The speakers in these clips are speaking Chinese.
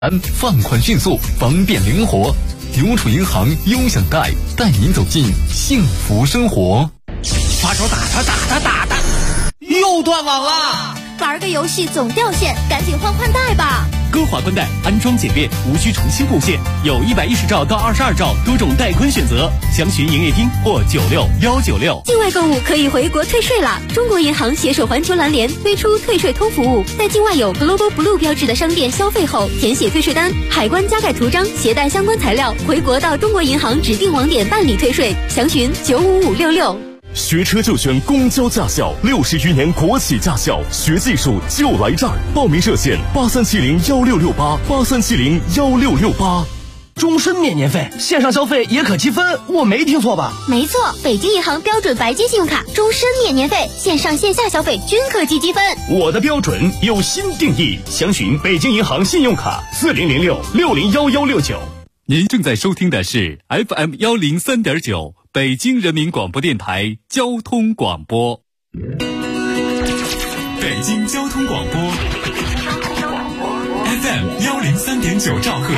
放款迅速，方便灵活。邮储银行优享贷，带您走进幸福生活。 发手打他，又断网了。 玩个游戏总掉线，赶紧换宽带吧。 歌华宽带安装简便，无需重新布线，有110兆到22兆多种带宽选择，详询营业厅或96196。 境外购物可以回国退税啦！中国银行携手环球蓝联推出退税通服务，在境外有 Global Blue 标志的商店消费后，填写退税单，海关加盖图章，携带相关材料，回国到中国银行指定网点办理退税，详询95566。 学车就选公交驾校，60余年国企驾校，学技术就来这儿。报名热线83701668，83701668。 终身免年费，线上消费也可积分，我没听错吧？ 没错，北京银行标准白金信用卡，终身免年费，线上线下消费均可积积分。 我的标准有新定义，详询北京银行信用卡4006601169。 您正在收听的是 FM 103.9北京人民广播电台交通广播。 北京交通广播 FM 103.9兆赫，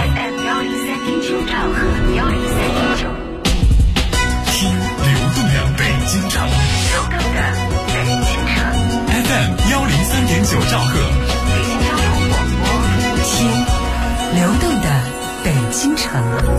听流动的北京城，FM 103.9兆赫， 听流动的北京城。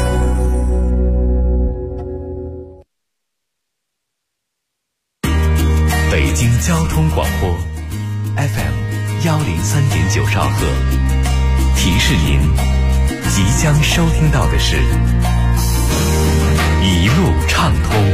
北京交通广播 FM 103.9兆赫，提示您即将收听到的是一路畅通。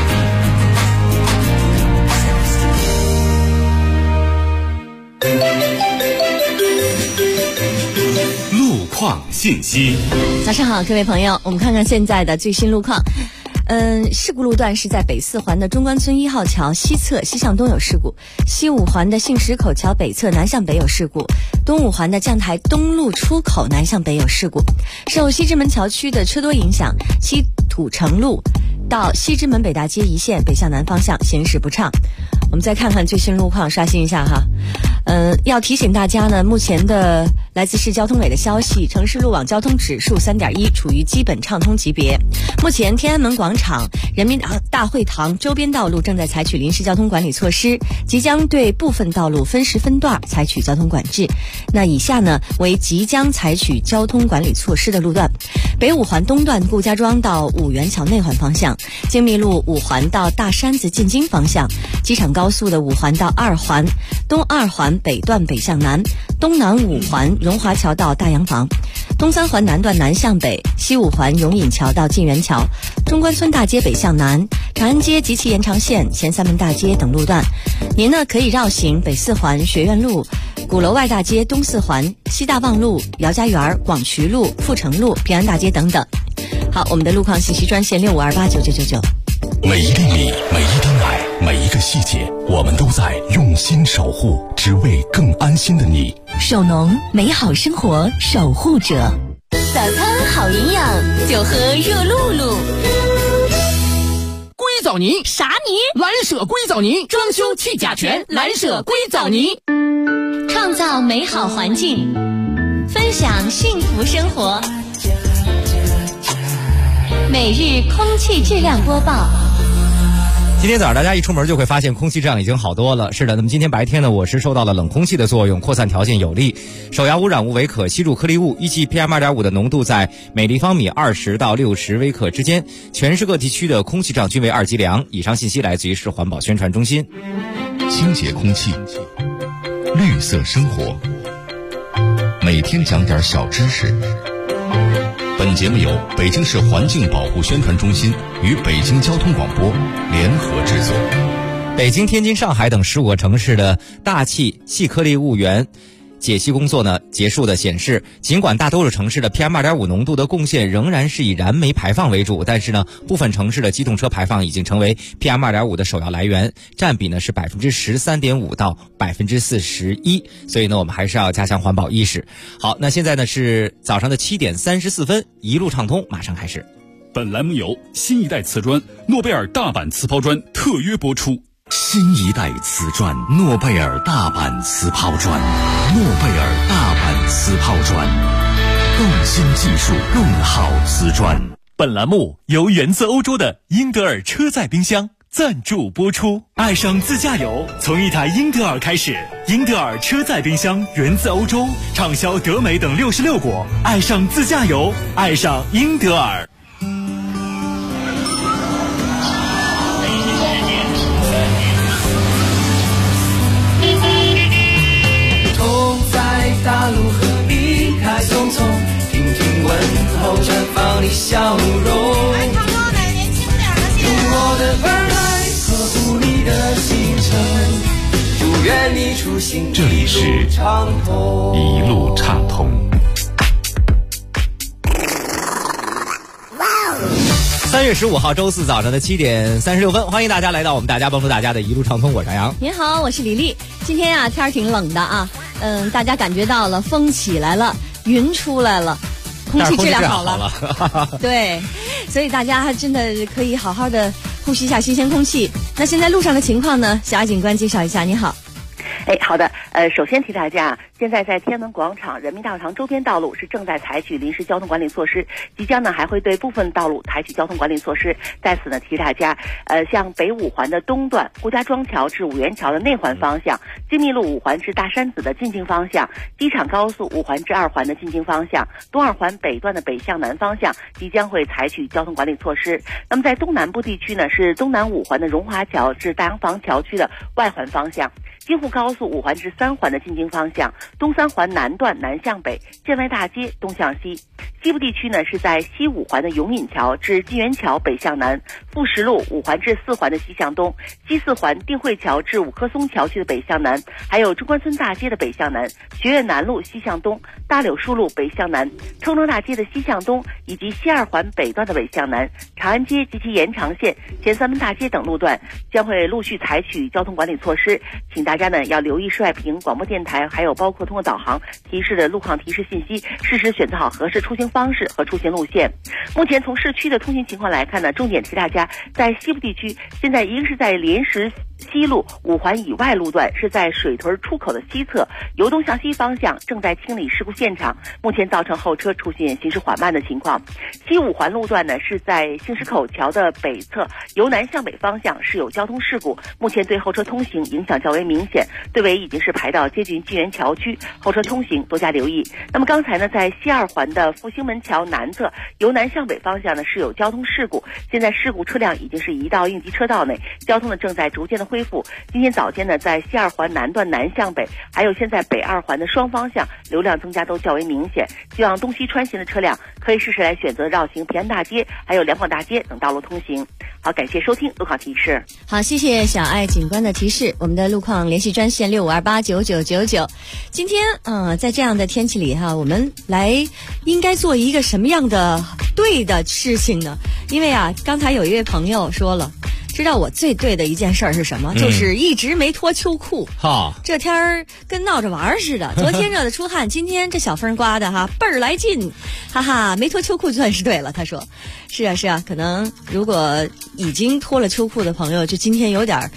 路况信息。 早上好，各位朋友，我们看看现在的最新路况。事故路段是在北四环的中关村1号桥西侧西向东有事故，西五环的杏石口桥北侧南向北有事故，东五环的将台东路出口南向北有事故。受西直门桥区的车多影响，西土城路到西直门北大街一线北向南方向行驶不畅。我们再看看最新路况，刷新一下哈。要提醒大家呢，目前的来自市交通委的消息，城市路网交通指数3.1，处于基本畅通级别。目前天安门广场、人民大会堂周边道路正在采取临时交通管理措施，即将对部分道路分时分段采取交通管制。那以下呢为即将采取交通管理措施的路段：北五环东段顾家庄到五元桥内环方向，精密路五环到大山子进京方向，机场高速的五环到二环，东二环北段北向南，东南五环荣华桥到大洋房，东三环南段南向北，西五环永隐桥到晋元桥，中关村大街北向南，长安街及其延长线前三门大街等路段。您呢可以绕行北四环学院路、鼓楼外大街东四环、西大望路、姚家园、广渠路、阜成路、平安大街等等。好，我们的路况信息专线65289999。 每一厘米，每一滴奶，每一个细节，我们都在用心守护，只为更安心的你。 手农，美好生活守护者。 早餐好营养，就喝热露露。 硅藻泥啥泥？ 蓝舍硅藻泥，装修去甲醛，蓝舍硅藻泥。 创造美好环境，分享幸福生活。每日空气质量播报。 今天早上大家一出门就会发现空气质量已经好多了。是的，那么今天白天呢，我是受到了冷空气的作用，扩散条件有利，首要污染物为可吸入颗粒物，预计 PM2.5 的浓度在每立方米20到60微克之间，全市各地区的空气质量均为2级良。以上信息来自于市环保宣传中心。 清洁空气，绿色生活，每天讲点小知识。本节目由北京市环境保护宣传中心与北京交通广播联合制作。 北京、天津、上海等15个城市的大气细颗粒物源解析工作呢结束的显示，尽管大多数城市的 PM2.5 浓度的贡献仍然是以燃煤排放为主，但是呢部分城市的机动车排放已经成为 PM2.5 的首要来源，占比呢是 13.5% 到 41%， 所以呢我们还是要加强环保意识。好，那现在呢是早上的7点34分，一路畅通马上开始。 本栏目由新一代瓷砖诺贝尔大阪瓷抛砖特约播出。 新一代瓷砖诺贝尔大阪瓷抛砖，诺贝尔大阪瓷抛砖更新技术，更好瓷砖。 本栏目由源自欧洲的英德尔车载冰箱赞助播出。爱上自驾游，从一台英德尔开始。英德尔车载冰箱源自欧洲，畅销德美等66国。爱上自驾游，爱上英德尔。 同在大陆和离开匆匆，听听问候，绽放你笑容。用我的耳来呵护你的行程，祝愿你出行这里是一路畅通。 3月15号周四早上的7点36分，欢迎大家来到我们大家帮助大家的一路畅通，我是杨。 您好，我是李丽。今天啊，天儿挺冷的啊，大家感觉到了风起来了，云出来了，空气质量好了。对，所以大家真的可以好好的呼吸一下新鲜空气。那现在路上的情况呢？小爱警官介绍一下。你好。 好的，首先提大家，现在在天安门广场、人民大会堂周边道路是正在采取临时交通管理措施，即将呢还会对部分道路采取交通管理措施。在此呢提大家，像北五环的东段，顾家庄桥至五元桥的内环方向，金密路五环至大山子的进京方向，机场高速五环至二环的进京方向，东二环北段的北向南方向即将会采取交通管理措施。那么在东南部地区呢，是东南五环的荣华桥至大洋房桥区的外环方向，京沪高速五环至三环的进京方向，东三环南段南向北，建外大街东向西。西部地区呢是在西五环的永隐桥至金源桥北向南，富石路五环至四环的西向东，西四环定慧桥至五棵松桥区的北向南，还有中关村大街的北向南，学院南路西向东，大柳树路北向南，冲州大街的西向东，以及西二环北段的北向南，长安街及其延长线、前三门大街等路段将会陆续采取交通管理措施，请大家呢要留意市外屏、广播电台，还有包括通过导航提示的路况提示信息，适时选择好合适出行方式和出行路线。目前从市区的通行情况来看呢，重点提大家在西部地区，现在一个是在莲石西路五环以外路段，是在水屯出口的西侧，由东向西方向正在清理事故现场，目前造成后车出现行驶缓慢的情况。西五环路段呢是在兴石口桥的北侧，由南向北方向是有交通事故，目前对后车通行影响较为明显，队尾已经是排到接近金源桥区，后车通行多加留意。那么刚才呢，在西二环的复兴门桥南侧，由南向北方向呢是有交通事故，现在事故车辆已经是移到应急车道内，交通呢正在逐渐的恢复。今天早间呢，在西二环南段南向北，还有现在北二环的双方向流量增加都较为明显，希望东西穿行的车辆可以适时来选择绕行平安大街还有两广大街等道路通行。好，感谢收听路况提示。 好，谢谢小爱警官的提示。我们的路况联系专线65289999。今天在这样的天气里哈，我们来应该做一个什么样的对的事情呢？因为啊，刚才有一位朋友说了，知道我最对的一件事儿是什么？就是一直没脱秋裤。 好， 这天儿跟闹着玩似的。昨天热得出汗，今天这小风刮的哈倍儿来劲，哈哈，没脱秋裤就算是对了。他说，是啊是啊，可能如果已经脱了秋裤的朋友，就今天有点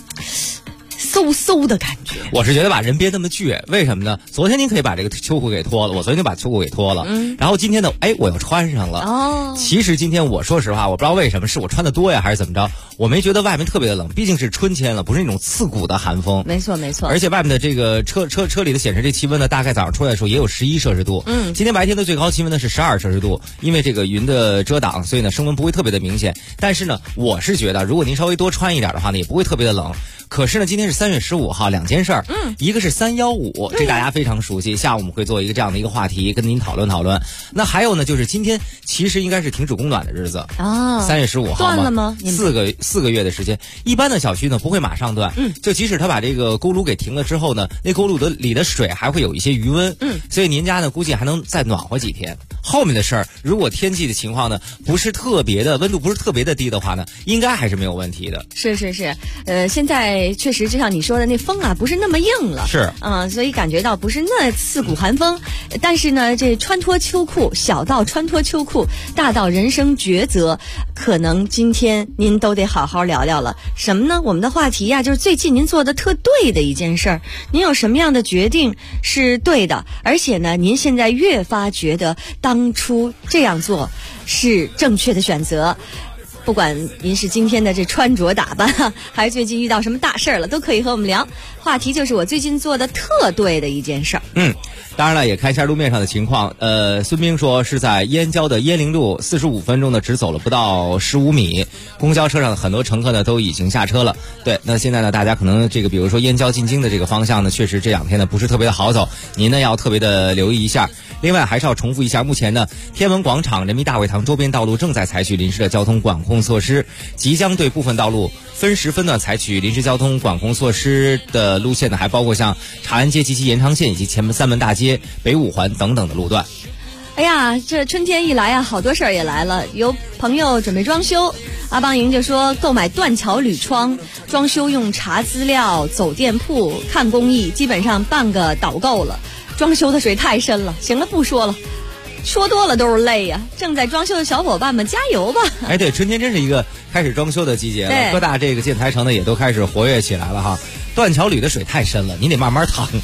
嗖的感觉。 我是觉得吧，人别那么倔，为什么呢？昨天您可以把这个秋裤给脱了，我昨天就把秋裤给脱了，然后今天呢，我又穿上了。哦，其实今天我说实话，我不知道为什么，是我穿的多呀，还是怎么着？我没觉得外面特别的冷，毕竟是春天了，不是那种刺骨的寒风。 没错没错。 而且外面的这个车里的显示这气温呢，大概早上出来的时候也有11摄氏度。今天白天的最高气温呢是12摄氏度，因为这个云的遮挡，所以呢升温不会特别的明显。但是呢，我是觉得如果您稍微多穿一点的话呢，也不会特别的冷。可是呢，今天是3月15号，两件事儿，一个是315，这大家非常熟悉，下午我们会做一个这样的一个话题跟您讨论讨论。那还有呢，就是今天其实应该是停止供暖的日子啊，3月15号断了吗 ？4个月的时间，一般的小区呢不会马上断，就即使他把这个锅炉给停了之后呢，那锅炉里的水还会有一些余温，所以您家呢估计还能再暖和几天。 后面的事儿，如果天气的情况呢不是特别的，温度不是特别的低的话呢，应该还是没有问题的。 是，现在确实就像你说的，那风啊不是那么硬了， 是所以感觉到不是那刺骨寒风。但是呢，这穿脱秋裤，小到穿脱秋裤，大到人生抉择，可能今天您都得好好聊聊了。什么呢？我们的话题呀，就是最近您做的特对的一件事儿，您有什么样的决定是对的，而且呢，您现在越发觉得当初这样做是正确的选择。不管您是今天的这穿着打扮，还是最近遇到什么大事儿了，都可以和我们聊。话题就是我最近做的特对的一件事儿。 当然了，也看一下路面上的情况。孙兵说是在燕郊的鄢陵路，45分钟呢只走了不到15米，公交车上的很多乘客呢都已经下车了。对，那现在呢大家可能比如说燕郊进京的这个方向呢，确实这2天呢不是特别的好走，您呢要特别的留意一下。另外还是要重复一下，目前呢天文广场、人民大会堂周边道路正在采取临时的交通管控措施，即将对部分道路分时分段采取临时交通管控措施的路线呢，还包括像长安街及其延长线以及前门三门大街、北五环等等的路段。 哎呀，这春天一来啊，好多事儿也来了。有朋友准备装修，阿邦莹就说购买断桥铝窗，装修用查资料、走店铺、看工艺，基本上半个岛够了。装修的水太深了，行了，不说了，说多了都是泪呀。正在装修的小伙伴们加油吧。 对，春天真是一个开始装修的季节了，各大这个建材城呢也都开始活跃起来了哈。断桥铝的水太深了，你得慢慢趟。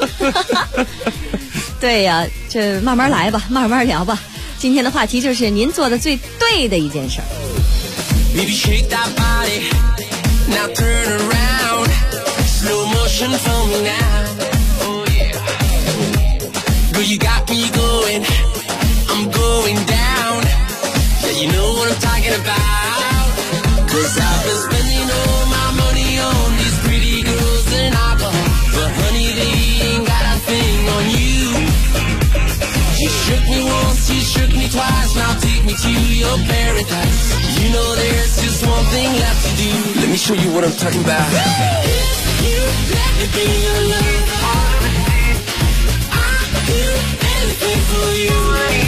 对呀，这慢慢来吧，慢慢聊吧。今天的话题就是您做的最对的一件事儿。Baby, shake that body, now turn around, slow motion for me now, oh yeah. Girl, you got me going, I'm going down, yeah, you know what I'm talking about. Cause I've been spending all my money on these pretty girls and alcohol, but honey, they ain't got a thing on you. You shook me once, you shook me twice, now take me to your paradise. You know there's just one thing left to do. Let me show you what I'm talking about. If you let me be your lover, I'll do anything for you.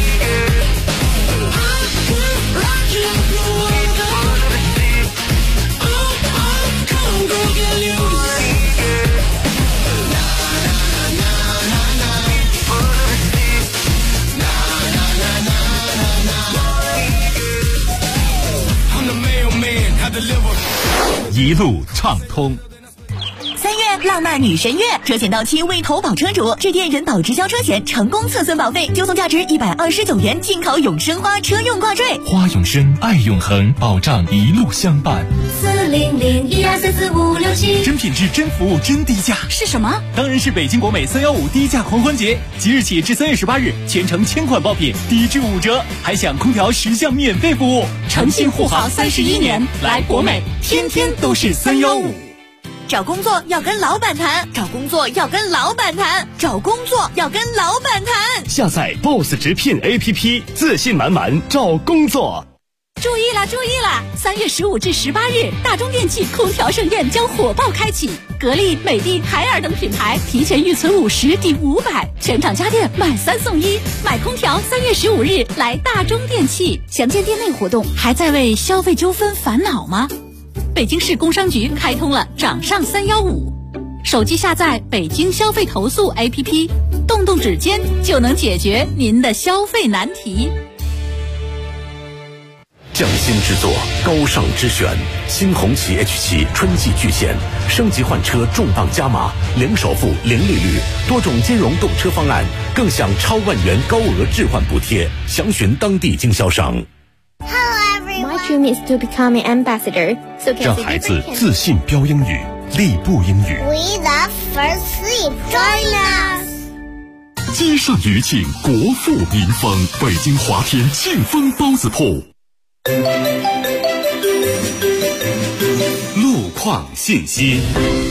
I could rock you like no other. Oh, come on, girl, get loose. I'm the mailman, I deliver. 一路畅通。 3月浪漫女神月，车险到期未投保车主致电人保直销车险成功测算保费，就送价值129元进口永生花车用挂坠。 花永生，爱永恒，保障一路相伴。 40012344567， 真品质，真服务，真低价。 是什么？ 当然是北京国美315低价狂欢节，即日起至3月18日，全程1000款爆品低至5折，还享空调10项免费服务。 诚信护航31年，来国美，天天都是315。找工作要跟老板谈，找工作要跟老板谈，找工作要跟老板谈。 下载 BOSS 直聘 APP， 自信满满找工作。 注意啦，注意啦！3月15至18日，大中电器空调盛宴将火爆开启，格力、美的、海尔等品牌提前预存50抵500，全场家电买3送1，买空调3月15日来大中电器。详见店内活动。还在为消费纠纷烦恼吗？北京市工商局开通了掌上315，手机下载北京消费投诉 APP， 动动指尖就能解决您的消费难题。 匠心之作，高尚之选，新红旗 H7 春季巨献，升级换车重磅加码，零首付、零利率，多种金融动车方案，更享超万元高额置换补贴，详询当地经销商。 My dream is to become an ambassador. 让孩子自信标英语，立步英语。 We love first sleep. Join us. 积善余庆，国富民丰。北京华天庆丰包子铺。路况信息。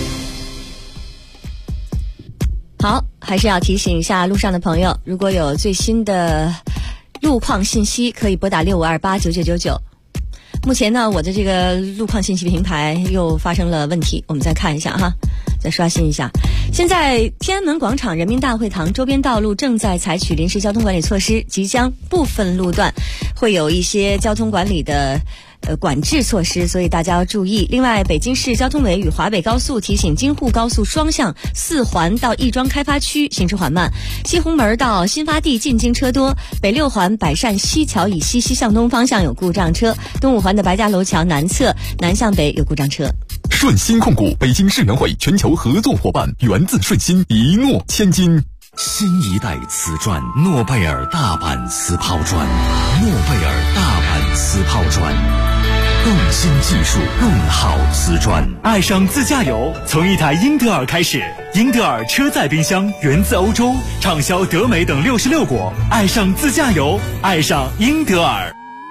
好，还是要提醒一下路上的朋友，如果有最新的路况信息，可以拨打65289999。目前呢，我的这个路况信息平台又发生了问题，我们再看一下哈，再刷新一下。 现在天安门广场、人民大会堂周边道路正在采取临时交通管理措施，即将部分路段会有一些交通管理的管制措施，所以大家要注意。另外，北京市交通委与华北高速提醒，京沪高速双向4环到亦庄开发区行驶缓慢，西红门到新发地进京车多，北6环百善西桥以西向东方向有故障车，东5环的白家楼桥南侧南向北有故障车。 顺鑫控股北京世园会全球合作伙伴，源自顺鑫，一诺千金。 新一代瓷砖，诺贝尔大阪瓷抛砖，诺贝尔大阪瓷抛砖，更新技术，更好瓷砖。 爱上自驾游，从一台英德尔开始。英德尔车载冰箱源自欧洲，畅销德美等66国。爱上自驾游，爱上英德尔。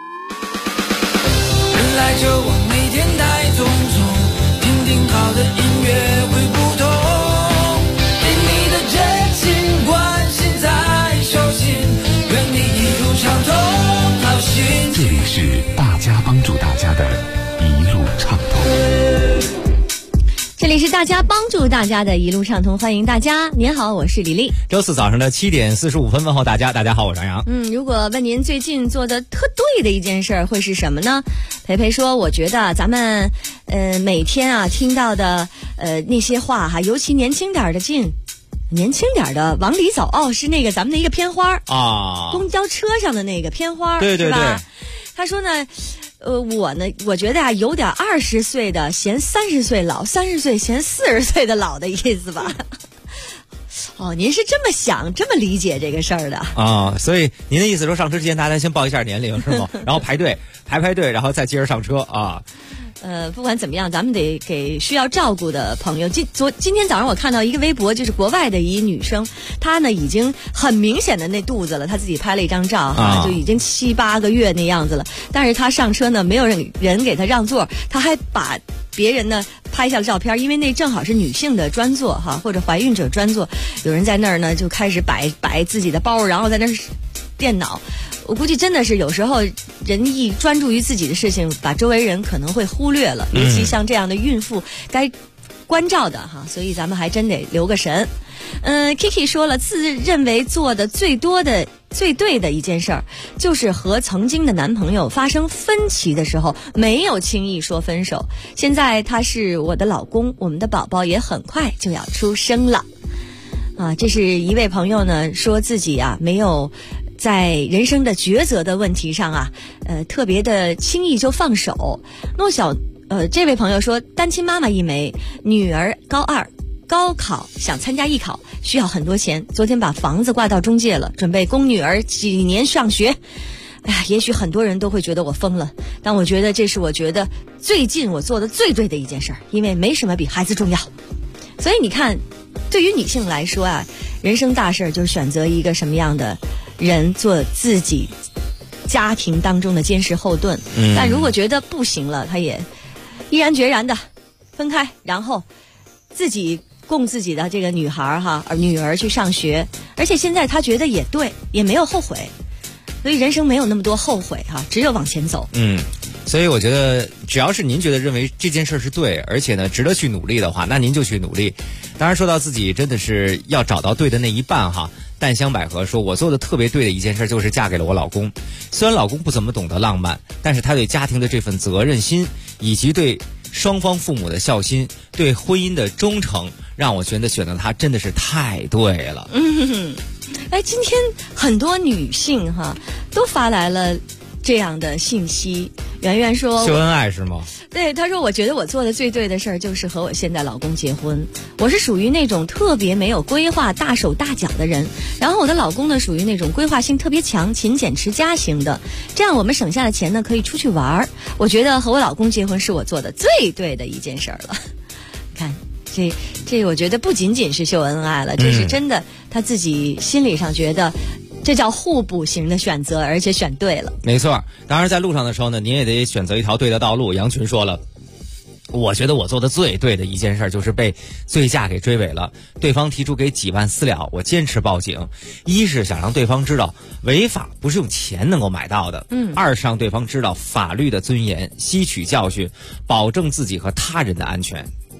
人来就往，每天带匆匆，听听好的音乐会不同。对你的真心关心在手心，愿你一路畅通，好心情。 这里是大家帮助大家的一路畅通。 这里是大家帮助大家的一路畅通，欢迎大家。您好，我是李丽。 周四早上的7点45分问候大家，大家好，我是杨洋。 如果问您最近做的特对的一件事会是什么呢？培培说，我觉得咱们每天啊听到的那些话哈，尤其年轻点的往里走，是那个咱们的一个片花啊，公交车上的那个片花， 对对对。 他说呢。我觉得有点20岁的嫌30岁老，30岁嫌40岁的老的意思吧。您是这么想、这么理解这个事儿的啊？所以您的意思说上车之前大家先报一下年龄是吗？然后排队，然后再接着上车啊？ 不管怎么样，咱们得给需要照顾的朋友。今天早上我看到一个微博，就是国外的一女生，她呢已经很明显的那肚子了，她自己拍了一张照哈，就已经7、8个月那样子了。但是她上车呢，没有人给她让座，她还把别人呢拍下了照片，因为那正好是女性的专座哈，或者怀孕者专座，有人在那儿呢就开始摆自己的包，然后在那儿电脑。我估计真的是有时候人一专注于自己的事情，把周围人可能会忽略了，尤其像这样的孕妇该关照的哈，所以咱们还真得留个神。Kiki 说了，自认为做的最对的一件事儿，就是和曾经的男朋友发生分歧的时候，没有轻易说分手。现在他是我的老公，我们的宝宝也很快就要出生了。这是一位朋友呢，说自己没有在人生的抉择的问题上特别的轻易就放手。这位朋友说，单亲妈妈一枚，女儿高2，高考想参加艺考，需要很多钱，昨天把房子挂到中介了，准备供女儿几年上学。也许很多人都会觉得我疯了，但我觉得这是我觉得最近我做的最对的一件事，因为没什么比孩子重要。所以你看，对于女性来说人生大事就是选择一个什么样的人做自己家庭当中的坚实后盾。但如果觉得不行了，他也毅然决然的分开，然后自己供自己的这个女儿去上学，而且现在他觉得也对，也没有后悔，所以人生没有那么多后悔只有往前走。 所以我觉得只要是您觉得认为这件事是对，而且呢值得去努力的话，那您就去努力。当然说到自己真的是要找到对的那一半淡香百合说，我做的特别对的一件事就是嫁给了我老公。虽然老公不怎么懂得浪漫，但是他对家庭的这份责任心，以及对双方父母的孝心，对婚姻的忠诚，让我觉得选择他真的是太对了。 今天很多女性都发来了这样的信息。圆圆说秀恩爱是吗？ 对，她说我觉得我做的最对的事儿就是和我现在老公结婚。我是属于那种特别没有规划、大手大脚的人，然后我的老公呢属于那种规划性特别强、勤俭持家型的，这样我们省下的钱呢可以出去玩。我觉得和我老公结婚是我做的最对的一件事儿了。看这我觉得不仅仅是秀恩爱了，这是真的他自己心理上觉得这叫互补型的选择，而且选对了。 没错，当然在路上的时候呢，您也得选择一条对的道路。杨群说了，我觉得我做的最对的一件事就是被醉驾给追尾了，对方提出给几万私了，我坚持报警。一是想让对方知道违法不是用钱能够买到的，二是让对方知道法律的尊严，吸取教训，保证自己和他人的安全。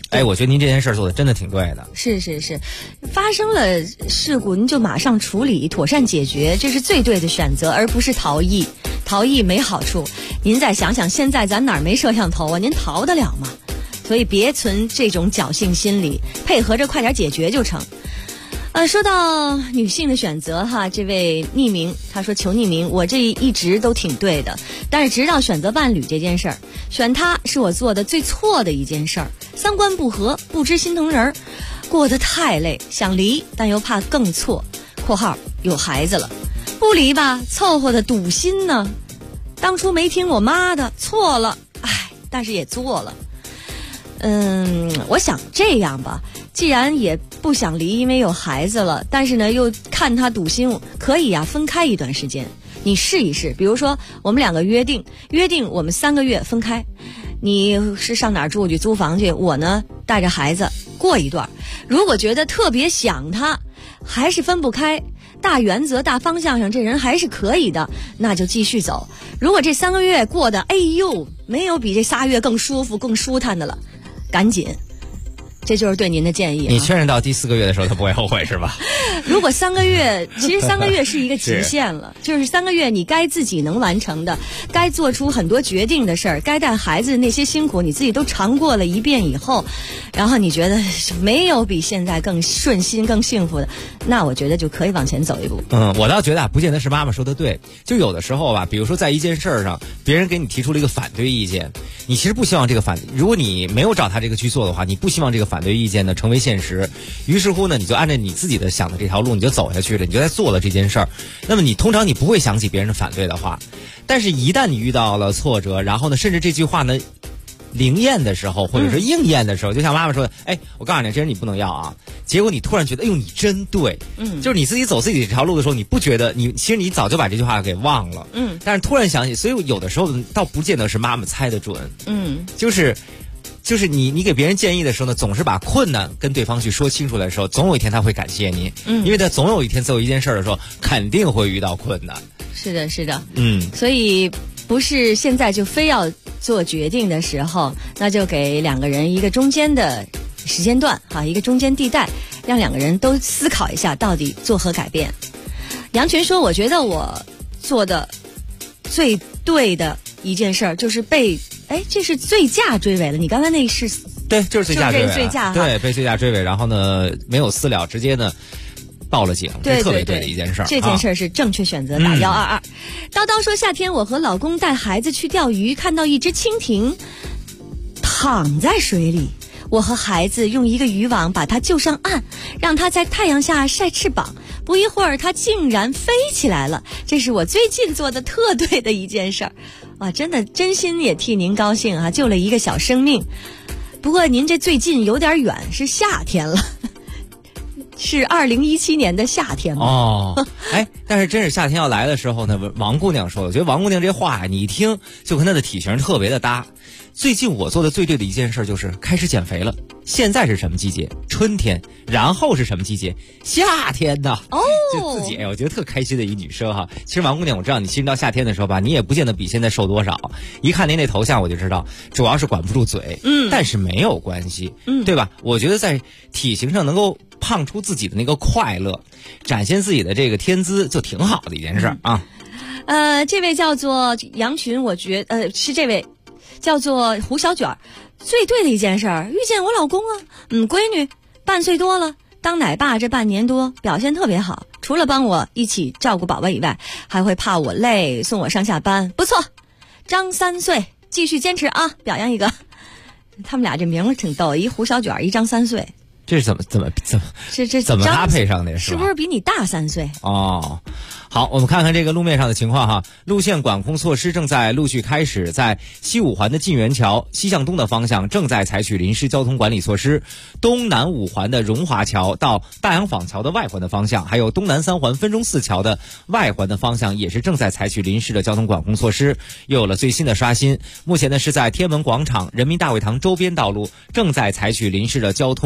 哎，我觉得您这件事做的真的挺对的。 是，发生了事故您就马上处理，妥善解决，这是最对的选择，而不是逃逸。逃逸没好处。您再想想，现在咱哪儿没摄像头啊？您逃得了吗？所以别存这种侥幸心理，配合着快点解决就成。说到女性的选择哈，这位匿名他说求匿名，我这一直都挺对的，但是直到选择伴侣这件事儿，选他是我做的最错的一件事儿，三观不合，不知心疼人，过得太累，想离但又怕更错（括号有孩子了），不离吧，凑合的堵心呢。当初没听我妈的，错了，唉，但是也做了。我想这样吧，既然也不想离，因为有孩子了，但是呢又看他堵心，可以分开一段时间，你试一试。比如说我们两个约定我们3个月分开，你是上哪儿住去租房去，我呢带着孩子过一段。如果觉得特别想他，还是分不开，大原则大方向上这人还是可以的，那就继续走。如果这3个月过得没有比这仨月更舒服更舒坦的了，赶紧。这就是对您的建议。 你确认到第4个月的时候他不会后悔是吧？ 如果3个月，其实3个月是一个极限了，就是3个月你该自己能完成的，该做出很多决定的事儿，该带孩子的那些辛苦你自己都尝过了一遍以后，然后你觉得没有比现在更顺心更幸福的，那我觉得就可以往前走一步。 我倒觉得不见得是妈妈说的对，就有的时候吧，比如说在一件事上别人给你提出了一个反对意见，你其实不希望这个如果你没有照他这个去做的话，你不希望这个反对意见呢成为现实，于是乎呢你就按照你自己的想的这条路你就走下去了，你就在做了这件事儿。那么你通常你不会想起别人的反对的话，但是一旦你遇到了挫折，然后呢甚至这句话呢灵验的时候或者是应验的时候，就像妈妈说的，我告诉你这人你不能要啊，结果你突然觉得你真对，就是你自己走自己这条路的时候，你不觉得其实你早就把这句话给忘了，但是突然想起，所以有的时候倒不见得是妈妈猜得准，就是你给别人建议的时候呢，总是把困难跟对方去说清楚的时候，总有一天他会感谢你，因为他总有一天做一件事的时候肯定会遇到困难。 是的所以不是现在就非要做决定的时候，那就给2个人一个中间的时间段一个中间地带，让2个人都思考一下到底作何改变。杨群说，我觉得我做的最对的一件事儿就是这是醉驾追尾了，你刚才那是对，就是醉驾追尾， 醉驾对，被醉驾追尾，然后呢没有私了，直接呢报了警，这特别对的一件事儿。 这件事是正确选择，打122。叨叨说，夏天我和老公带孩子去钓鱼，看到一只蜻蜓躺在水里，我和孩子用一个渔网把它救上岸，让它在太阳下晒翅膀，不一会儿它竟然飞起来了。这是我最近做的特对的一件事儿。哇，真心也替您高兴救了一个小生命。不过您这最近有点远，是夏天了，是2017年的夏天吗？ 但是真是夏天要来的时候呢，王姑娘说的，我觉得王姑娘这话你一听就跟她的体型特别的搭。最近我做的最对的一件事就是开始减肥了。现在是什么季节？春天。然后是什么季节？夏天呢。就自己我觉得特开心的一女生哈。其实王姑娘，我知道你其实到夏天的时候吧，你也不见得比现在瘦多少。一看您那头像我就知道，主要是管不住嘴。但是没有关系，对吧？我觉得在体型上能够胖出自己的那个快乐，展现自己的这个天资，就挺好的一件事啊。 这位叫做杨群，我觉得是这位叫做胡小卷，最对的一件事儿，遇见我老公闺女半岁多了，当奶爸这半年多表现特别好，除了帮我一起照顾宝宝以外，还会怕我累送我上下班，不错。张3岁，继续坚持啊，表扬一个。他们俩这名挺逗，一胡小卷，一张3岁。 这是怎么这怎么搭配上的？ 是不是比你大3岁？ 好，我们看看这个路面上的情况哈。路线管控措施正在陆续开始，在西5环的晋源桥西向东的方向正在采取临时交通管理措施，东南5环的荣华桥到大洋坊桥的外环的方向，还有东南3环分钟寺桥的外环的方向也是正在采取临时的交通管控措施。又有了最新的刷新，目前呢是在天安门广场、人民大会堂周边道路正在采取临时的交通管控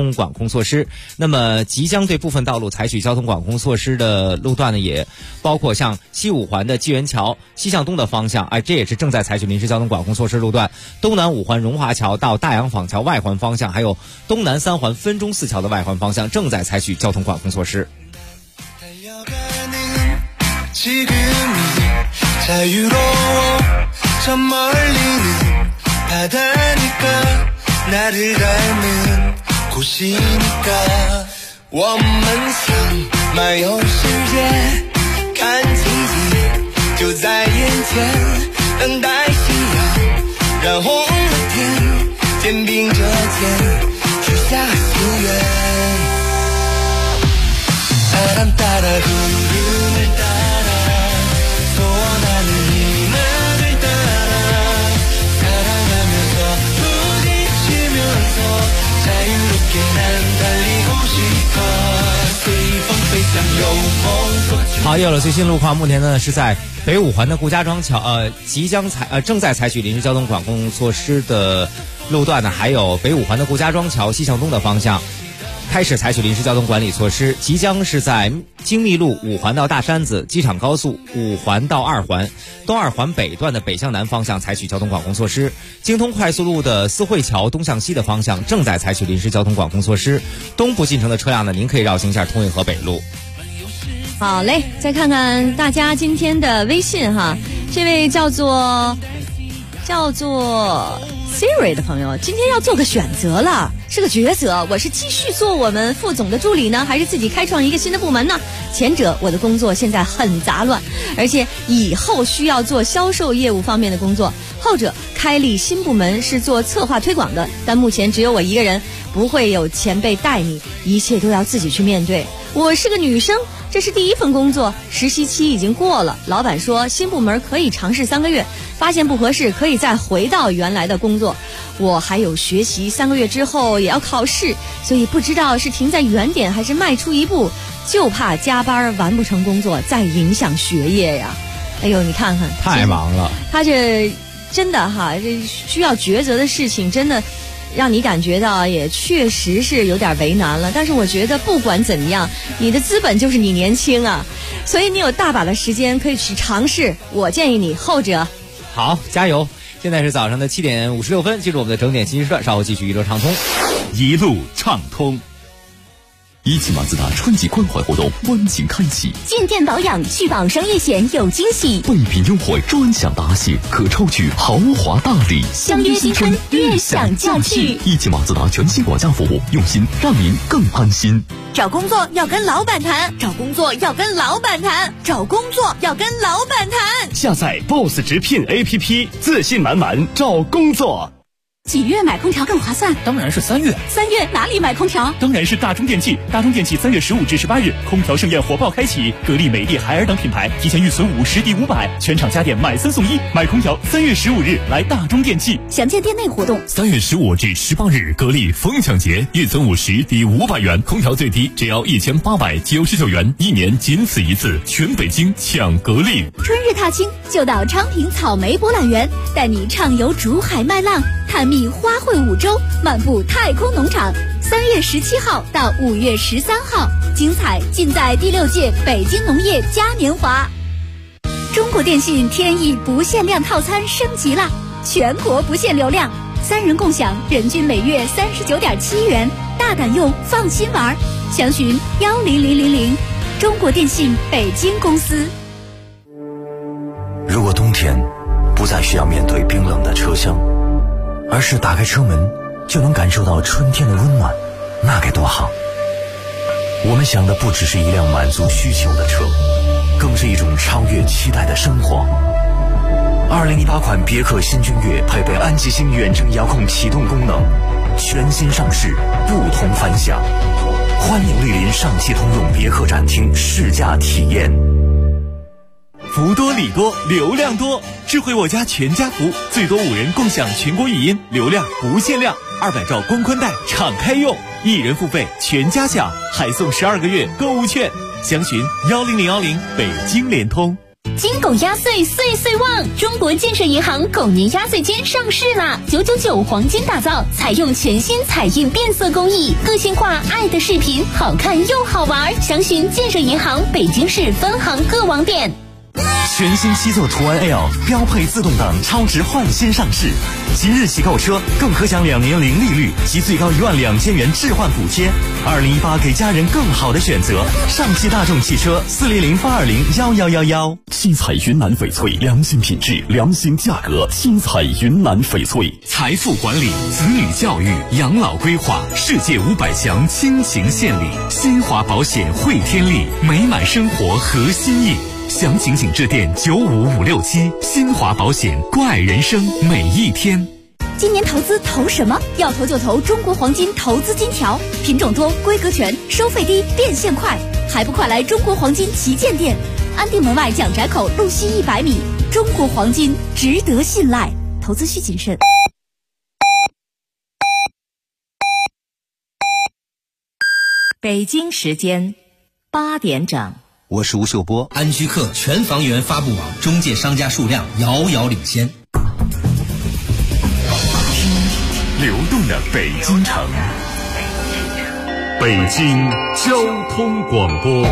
措施。那么即将对部分道路采取交通管控措施的路段呢，也包括像西五环的纪元桥西向东的方向，这也是正在采取临时交通管控措施路段。东南五环荣华桥到大洋坊桥外环方向，还有东南三环分钟寺桥的外环方向正在采取交通管控措施。 자유로워 저 멀리는 바다니까 나를 닮은 곳이니까 我们想漫游世界看奇迹就在眼前等待夕阳染红了天肩并着肩许下心愿바람 따라 구름을 따라 소원하는 희망을 따라 사랑하면서 부딪히면서 자유롭게 난 달리고 싶어 随风飞翔有梦所求。 好，有了最新路况，目前呢是在北五环的顾家庄桥，正在采取临时交通管控措施的路段呢，还有北五环的顾家庄桥西向东的方向。 开始采取临时交通管理措施，即将是在精密路五环到大山子、机场高速五环到二环、东二环北段的北向南方向采取交通管控措施。京通快速路的四惠桥东向西的方向正在采取临时交通管控措施。东部进城的车辆呢，您可以绕行一下通运河北路。 好嘞，再看看大家今天的微信哈，这位叫做 Siri 的朋友，今天要做个选择了，是个抉择。我是继续做我们副总的助理呢，还是自己开创一个新的部门呢？前者，我的工作现在很杂乱，而且以后需要做销售业务方面的工作；后者，开立新部门是做策划推广的，但目前只有我一个人，不会有前辈带你，一切都要自己去面对。我是个女生。 这是第一份工作，实习期已经过了。老板说新部门可以尝试3个月，发现不合适可以再回到原来的工作。我还有学习，3个月之后也要考试，所以不知道是停在原点还是迈出一步，就怕加班完不成工作，再影响学业呀。哎呦，你看看， 太忙了。 他这真的哈，这需要抉择的事情真的。 让你感觉到也确实是有点为难了，但是我觉得不管怎样，你的资本就是你年轻啊，所以你有大把的时间可以去尝试。我建议你后者。 好，加油！现在是早上的7点56分，进入我们的整点信息时段，稍后继续一路畅通， 一路畅通。 一汽马自达春季关怀活动温情开启， 进店保养续保商业险有惊喜， 备品优惠专享答谢，可抽取豪华大礼。 相约新春，悦享假期。 一汽马自达全新管家服务，用心让您更安心。 找工作要跟老板谈，找工作要跟老板谈，找工作要跟老板谈。 下载 BOSS 直聘 APP， 自信满满找工作。 几月买空调更划算？ 当然是3月。 3月哪里买空调？ 当然是大中电器。大中电器3月15至18日，空调盛宴火爆开启，格力、美的、海尔等品牌提前预存50抵500，全场家电买3送1。买空调3月15日来大中电器。 详见店内活动。 3月15至18日，格力疯抢节，预存50抵500元，空调最低只要1899元，1年仅此一次，全北京抢格力。 春日踏青就到昌平草莓博览园，带你畅游竹海麦浪。 探秘花卉5洲，漫步太空农场。3月17号到5月13号，精彩尽在第6届北京农业嘉年华。中国电信天翼不限量套餐升级了，全国不限流量，3人共享，人均每月39.7元，大胆用，放心玩。详询10000。中国电信北京公司。 如果冬天不再需要面对冰冷的车厢。 而是打开车门就能感受到春天的温暖，那该多好！我们想的不只是一辆满足需求的车，更是一种超越期待的生活。2018款别克新君越配备安吉星远程遥控启动功能，全新上市，不同凡响。欢迎莅临上汽通用别克展厅试驾体验。 福多礼多，流量多，智慧我家全家福，最多5人共享全国语音，流量不限量，200兆光宽带，敞开用，1人付费全家享，还送12个月购物券。详询10010北京联通。 金狗压岁岁岁旺！中国建设银行狗年压岁间上市啦！999黄金打造，采用全新彩印变色工艺，个性化爱的视频，好看又好玩。详询建设银行北京市分行各网点。 全新7座途安 L 标配自动挡超值换新上市，即日起购车更可享2年零利率及最高12000元置换补贴。2018给家人更好的选择，上汽大众汽车400-820-1111。 七彩云南翡翠，良心品质，良心价格。七彩云南翡翠， 财富管理、子女教育、养老规划，世界500强倾情献礼。新华保险汇天利，美满生活核心意。详情请致电95567。新华保险，关爱人生每一天。 今年投资投什么？要投就投中国黄金投资金条，品种多，规格全，收费低，变现快，还不快来中国黄金旗舰店，安定门外蒋宅口路西100米。中国黄金值得信赖，投资需谨慎。 北京时间8点整。 我是吴秀波。安居客全房源发布网中介商家数量遥遥领先。 流动的北京城， 北京交通广播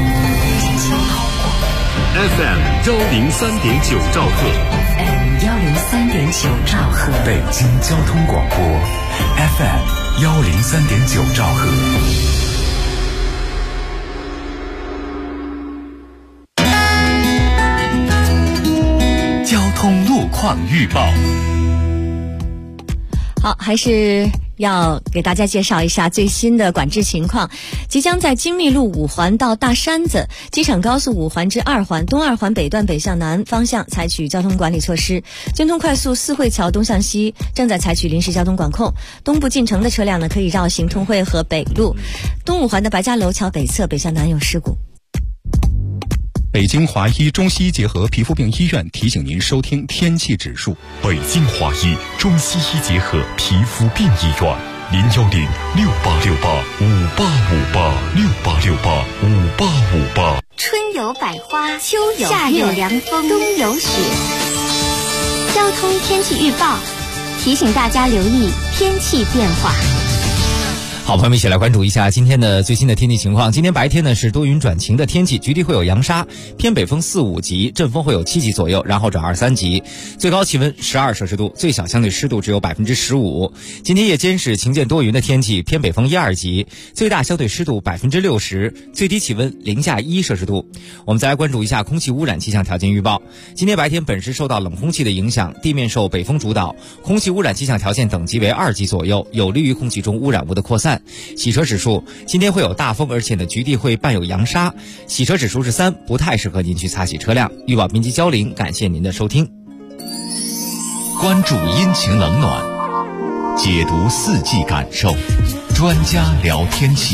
FM 103.9兆赫， 103.9兆赫， 北京交通广播 FM 103.9兆赫。交通路况预报。 好，还是要给大家介绍一下最新的管制情况。即将在京密路5环到大山子、机场高速5环至2环、东2环北段北向南方向采取交通管理措施。京通快速四惠桥东向西正在采取临时交通管控。东部进城的车辆呢，可以绕行通惠和北路。东5环的白家楼桥北侧北向南有事故。 北京华医中西医结合皮肤病医院提醒您收听天气指数。 北京华医中西医结合皮肤病医院，010-6868-5858，6868-5858。 春有百花，秋有夏有凉风，冬有雪。交通天气预报提醒大家留意天气变化。 好，朋友们一起来关注一下今天的最新的天气情况。今天白天呢是多云转晴的天气，局地会有扬沙，偏北风4、5级，阵风会有7级左右，然后转2、3级。最高气温12摄氏度，最小相对湿度只有15%。今天夜间是晴间多云的天气，偏北风1、2级，最大相对湿度60%，最低气温零下1摄氏度。我们再来关注一下空气污染气象条件预报。今天白天本市受到冷空气的影响，地面受北风主导，空气污染气象条件等级为2级左右，有利于空气中污染物的扩散。洗车指数今天会有大风，而且呢局地会伴有扬沙，洗车指数是3，不太适合您去擦洗车辆。预报编辑焦玲，感谢您的收听。 关注阴晴冷暖，解读四季感受，专家聊天气。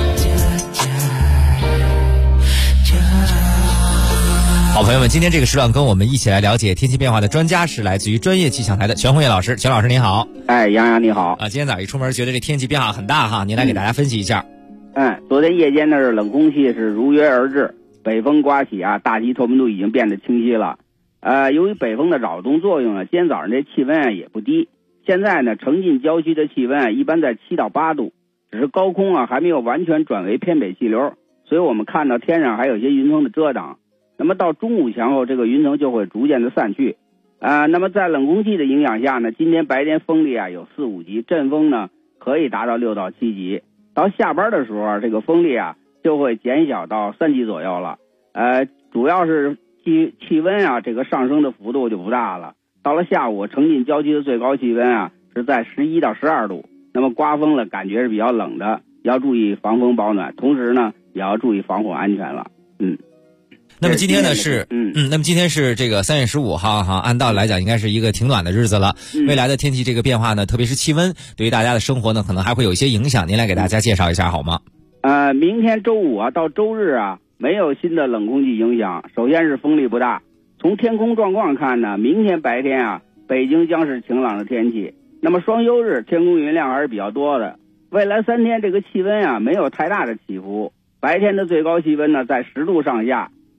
好，朋友们，今天这个时段跟我们一起来了解天气变化的专家是来自于专业气象台的全红叶老师。全老师您好。 哎，杨洋你好。 今天早上一出门觉得这天气变化很大哈，您来给大家分析一下。 昨天夜间呢是冷空气是如约而至，北风刮起啊，大气透明度已经变得清晰了。由于北风的扰动作用啊，今天早上这气温也不低。现在呢，城近郊区的气温一般在7到8度，只是高空还没有完全转为偏北气流，所以我们看到天上还有些云层的遮挡。那么到中午前后，这个云层就会逐渐的散去。那么在冷空气的影响下呢，今天白天风力有4、5级，阵风呢可以达到6到7级。到下班的时候，这个风力就会减小到3级左右了。主要是气温这个上升的幅度就不大了。到了下午，城近郊区的最高气温是在11到12度。那么刮风了，感觉是比较冷的，要注意防风保暖，同时呢也要注意防火安全了。 那么今天呢是那么今天是这个3月15号哈，按道理来讲应该是一个挺暖的日子了。未来的天气这个变化呢，特别是气温，对于大家的生活呢，可能还会有一些影响。您来给大家介绍一下好吗？ 明天周五到周日没有新的冷空气影响。首先是风力不大。从天空状况看呢，明天白天北京将是晴朗的天气。那么双休日天空云量还是比较多的。未来3天这个气温没有太大的起伏。白天的最高气温呢在10度上下。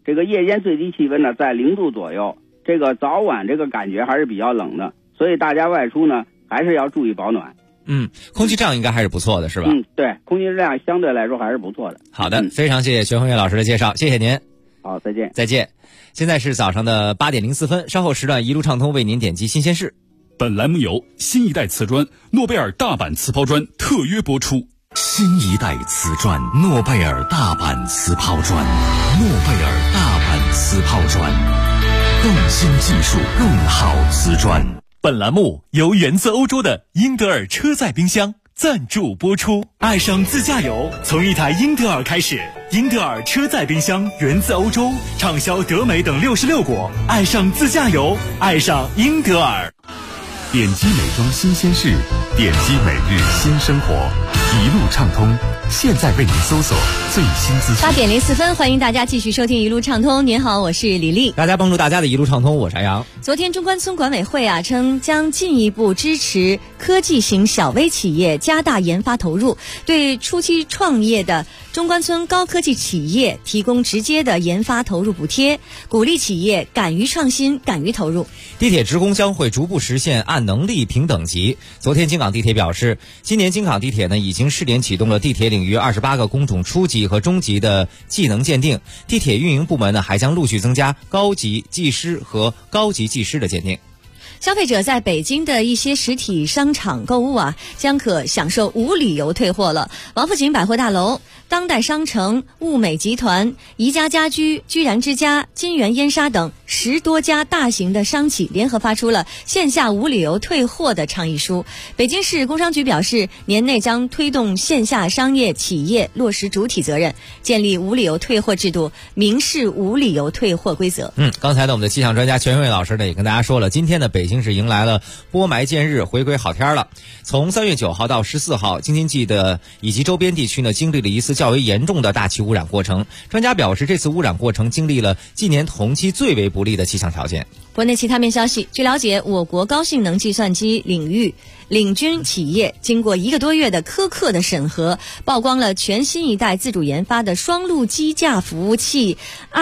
这个夜间最低气温呢在0度左右，这个早晚这个感觉还是比较冷的，所以大家外出呢还是要注意保暖。 空气质量应该还是不错的，是吧？ 对，空气质量相对来说还是不错的。 好的，非常谢谢全红月老师的介绍，谢谢您。 好，再见。 再见。现在是早上的8点04分，稍后时段一路畅通为您点击新鲜事。 本栏目由新一代瓷砖诺贝尔大阪瓷抛砖特约播出。 新一代瓷砖诺贝尔大阪瓷抛砖，诺贝尔大阪瓷抛砖，更新技术，更好瓷砖。 本栏目由源自欧洲的英德尔车载冰箱赞助播出。 爱上自驾游，从一台英德尔开始。英德尔车载冰箱源自欧洲，畅销德美等66国。爱上自驾游，爱上英德尔。 点击美妆新鲜事，点击每日新生活，一路畅通。现在为您搜索最新资讯。 8点04分，欢迎大家继续收听一路畅通。您好，我是李丽。 大家帮助大家的一路畅通，我是杨。 昨天中关村管委会称将进一步支持科技型小微企业加大研发投入，对初期创业的中关村高科技企业提供直接的研发投入补贴，鼓励企业敢于创新，敢于投入。 地铁职工将会逐步实现按能力评等级。昨天京港地铁表示，今年京港地铁已经试点启动了地铁领域28个工种初级和中级的技能鉴定，地铁运营部门还将陆续增加高级技师和高级技师的鉴定。 消费者在北京的一些实体商场购物将可享受无理由退货了。王府井百货大楼、当代商城、物美集团、宜家家居、居然之家、金源烟纱等10多家大型的商企联合发出了线下无理由退货的倡议书。北京市工商局表示，年内将推动线下商业企业落实主体责任，建立无理由退货制度，明示无理由退货规则。 刚才我们的气象专家全慧老师也跟大家说了，今天的北京是迎来了拨霾见日，回归好天了。从3月9号到14号，京津冀的以及周边地区经历了一次较为严重的大气污染过程。专家表示，这次污染过程经历了今年同期最为不利的气象条件。 国内其他面消息，据了解，我国高性能计算机领域领军企业经过1个多月的苛刻的审核，曝光了全新一代自主研发的双路机架服务器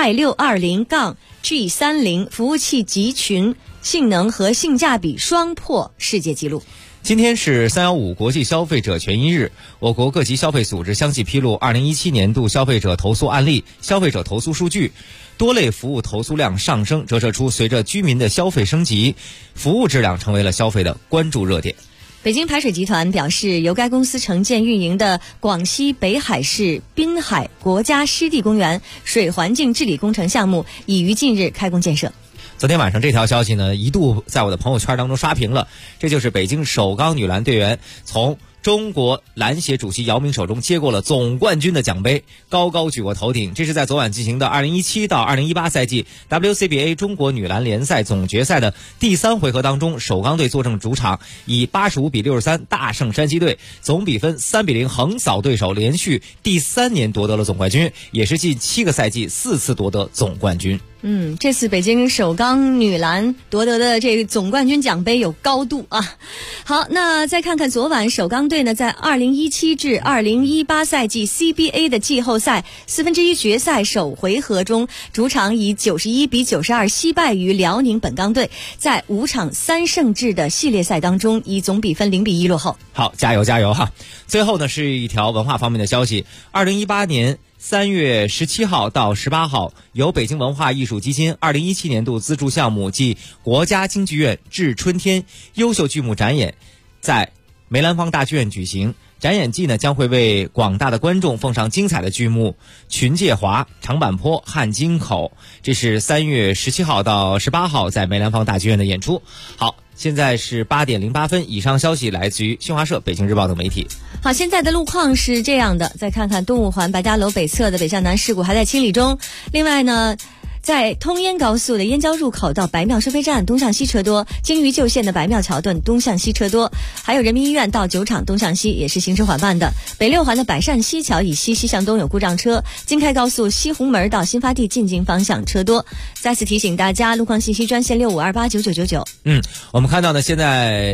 i620-G30 服务器集群性能和性价比双破世界纪录。 今天是315国际消费者权益日，我国各级消费组织相继披露2017年度消费者投诉案例、消费者投诉数据，多类服务投诉量上升，折射出随着居民的消费升级，服务质量成为了消费的关注热点。 北京排水集团表示，由该公司承建运营的广西北海市滨海国家湿地公园水环境治理工程项目已于近日开工建设。 昨天晚上这条消息一度在我的朋友圈当中刷屏了，这就是北京首钢女篮队员从中国篮协主席姚明手中接过了总冠军的奖杯，高高举过头顶。这是在昨晚进行的2017到2018赛季 WCBA 中国女篮联赛总决赛的第3回合当中，首钢队坐镇主场，以85比63大胜山西队，总比分3比0横扫对手，连续第3年夺得了总冠军，也是近7个赛季4次夺得总冠军。 这次北京首钢女篮夺得的这个总冠军奖杯有高度啊。好，那再看看昨晚首钢队在2017至2018赛季 CBA 的季后赛1/4决赛首回合中，主场以91比92惜败于辽宁本钢队，在5场3胜制的系列赛当中，以总比分0比1落后。 好，加油加油哈！最后是一条文化方面的消息，2018年3月17号到18号，由北京文化艺术基金2017年度资助项目暨国家京剧院致春天优秀剧目展演在梅兰芳大剧院举行。展演季将会为广大的观众奉上精彩的剧目《群介华》《长坂坡》《汉津口》，这是3月17号到18号在梅兰芳大剧院的演出。好，现在是8点08分，以上消息来自于新华社、北京日报等媒体。 好，现在的路况是这样的，再看看东五环白家楼北侧的北向南事故还在清理中。另外呢，在通燕高速的燕郊入口到白庙收费站东向西车多，京渝旧线的白庙桥段东向西车多，还有人民医院到酒厂东向西也是行驶缓慢的。北六环的百善西桥以西西向东有故障车，京开高速西红门到新发地进京方向车多。再次提醒大家，路况信息专线65289999。 我们看到呢，现在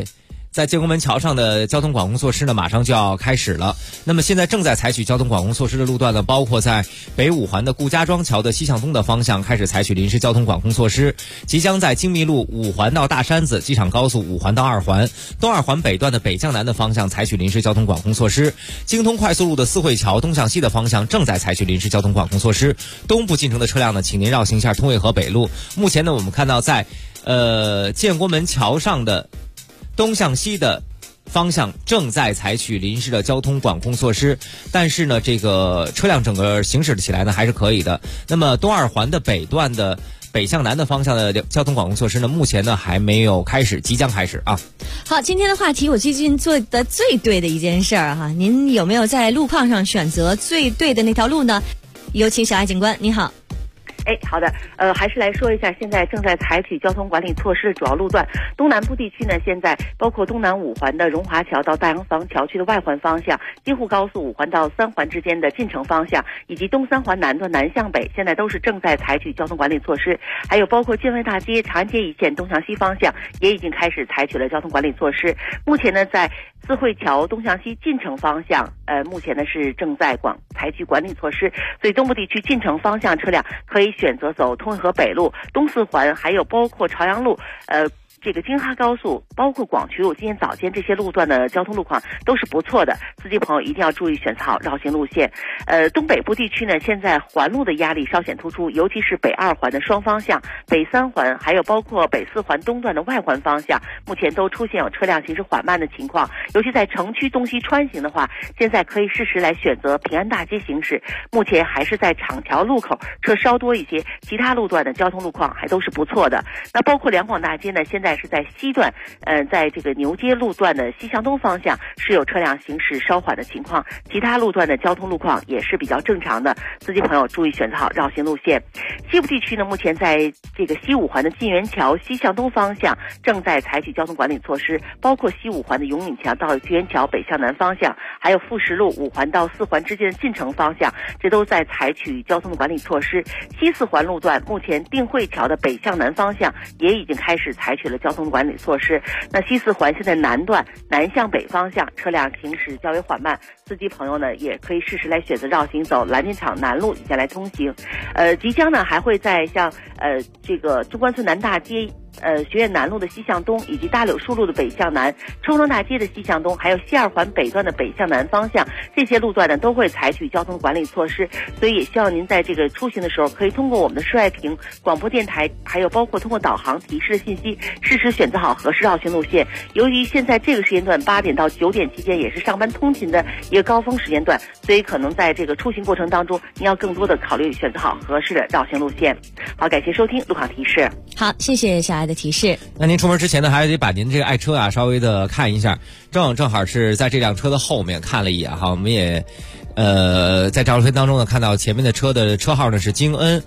在建国门桥上的交通管控措施呢，马上就要开始了。那么现在正在采取交通管控措施的路段呢，包括在北五环的顾家庄桥的西向东的方向开始采取临时交通管控措施，即将在精密路五环到大山子、机场高速五环到二环、东二环北段的北向南的方向采取临时交通管控措施。京通快速路的四惠桥东向西的方向正在采取临时交通管控措施。东部进城的车辆呢，请您绕行一下通惠河北路。目前呢，我们看到在建国门桥上的东向西的方向正在采取临时的交通管控措施，但是呢，这个车辆整个行驶起来呢还是可以的。那么东二环的北段的北向南的方向的交通管控措施呢，目前呢还没有开始，即将开始啊。 好，今天的话题，我最近做的最对的一件事儿哈，您有没有在路况上选择最对的那条路呢？有请小爱警官，你好。 好的，还是来说一下现在正在采取交通管理措施的主要路段。东南部地区呢，现在包括东南五环的荣华桥到大洋房桥区的外环方向，京沪高速五环到三环之间的进城方向，以及东三环南段南向北，现在都是正在采取交通管理措施。还有包括建外大街、长安街一线东向西方向，也已经开始采取了交通管理措施。目前呢，在四惠桥东向西进城方向，目前呢是正在采取管理措施，所以东部地区进城方向车辆可以选择走通惠河北路、东四环，还有包括朝阳路，这个京哈高速，包括广渠路，今天早间这些路段的交通路况都是不错的，司机朋友一定要注意选择好绕行路线。东北部地区呢，现在环路的压力稍显突出，尤其是北二环的双方向、北三环，还有包括北四环东段的外环方向，目前都出现有车辆行驶缓慢的情况。尤其在城区东西穿行的话，现在可以适时来选择平安大街行驶。目前还是在厂桥路口车稍多一些，其他路段的交通路况还都是不错的。那包括两广大街呢，现在是在西段，在这个牛街路段的西向东方向是有车辆行驶稍缓的情况，其他路段的交通路况也是比较正常的，司机朋友注意选择好绕行路线。西部地区呢，目前在这个西五环的晋源桥西向东方向正在采取交通管理措施，包括西五环的永闵桥到晋源桥北向南方向，还有富石路五环到四环之间的进城方向，这都在采取交通管理措施。西四环路段目前定慧桥的北向南方向也已经开始采取了交通管理措施。那西四环现在南段南向北方向车辆行驶较为缓慢，司机朋友呢也可以适时来选择绕行走蓝电厂南路以下来通行。即将呢还会在像这个中关村南大街、学院南路的西向东，以及大柳树路的北向南、冲庄大街的西向东，还有西二环北段的北向南方向，这些路段呢都会采取交通管理措施。所以也希望您在这个出行的时候，可以通过我们的市外屏广播电台，还有包括通过导航提示的信息，适时选择好合适绕行路线。由于现在这个时间段8点到9点期间也是上班通勤的一个高峰时间段，所以可能在这个出行过程当中，您要更多的考虑选择好合适的绕行路线。好，感谢收听路况提示。 好，谢谢小爱的提示。 那您出门之前呢，还得把您这个爱车啊稍微的看一下，正好是在这辆车的后面看了一眼哈，我们也在照片当中呢看到前面的车的车号呢是京 N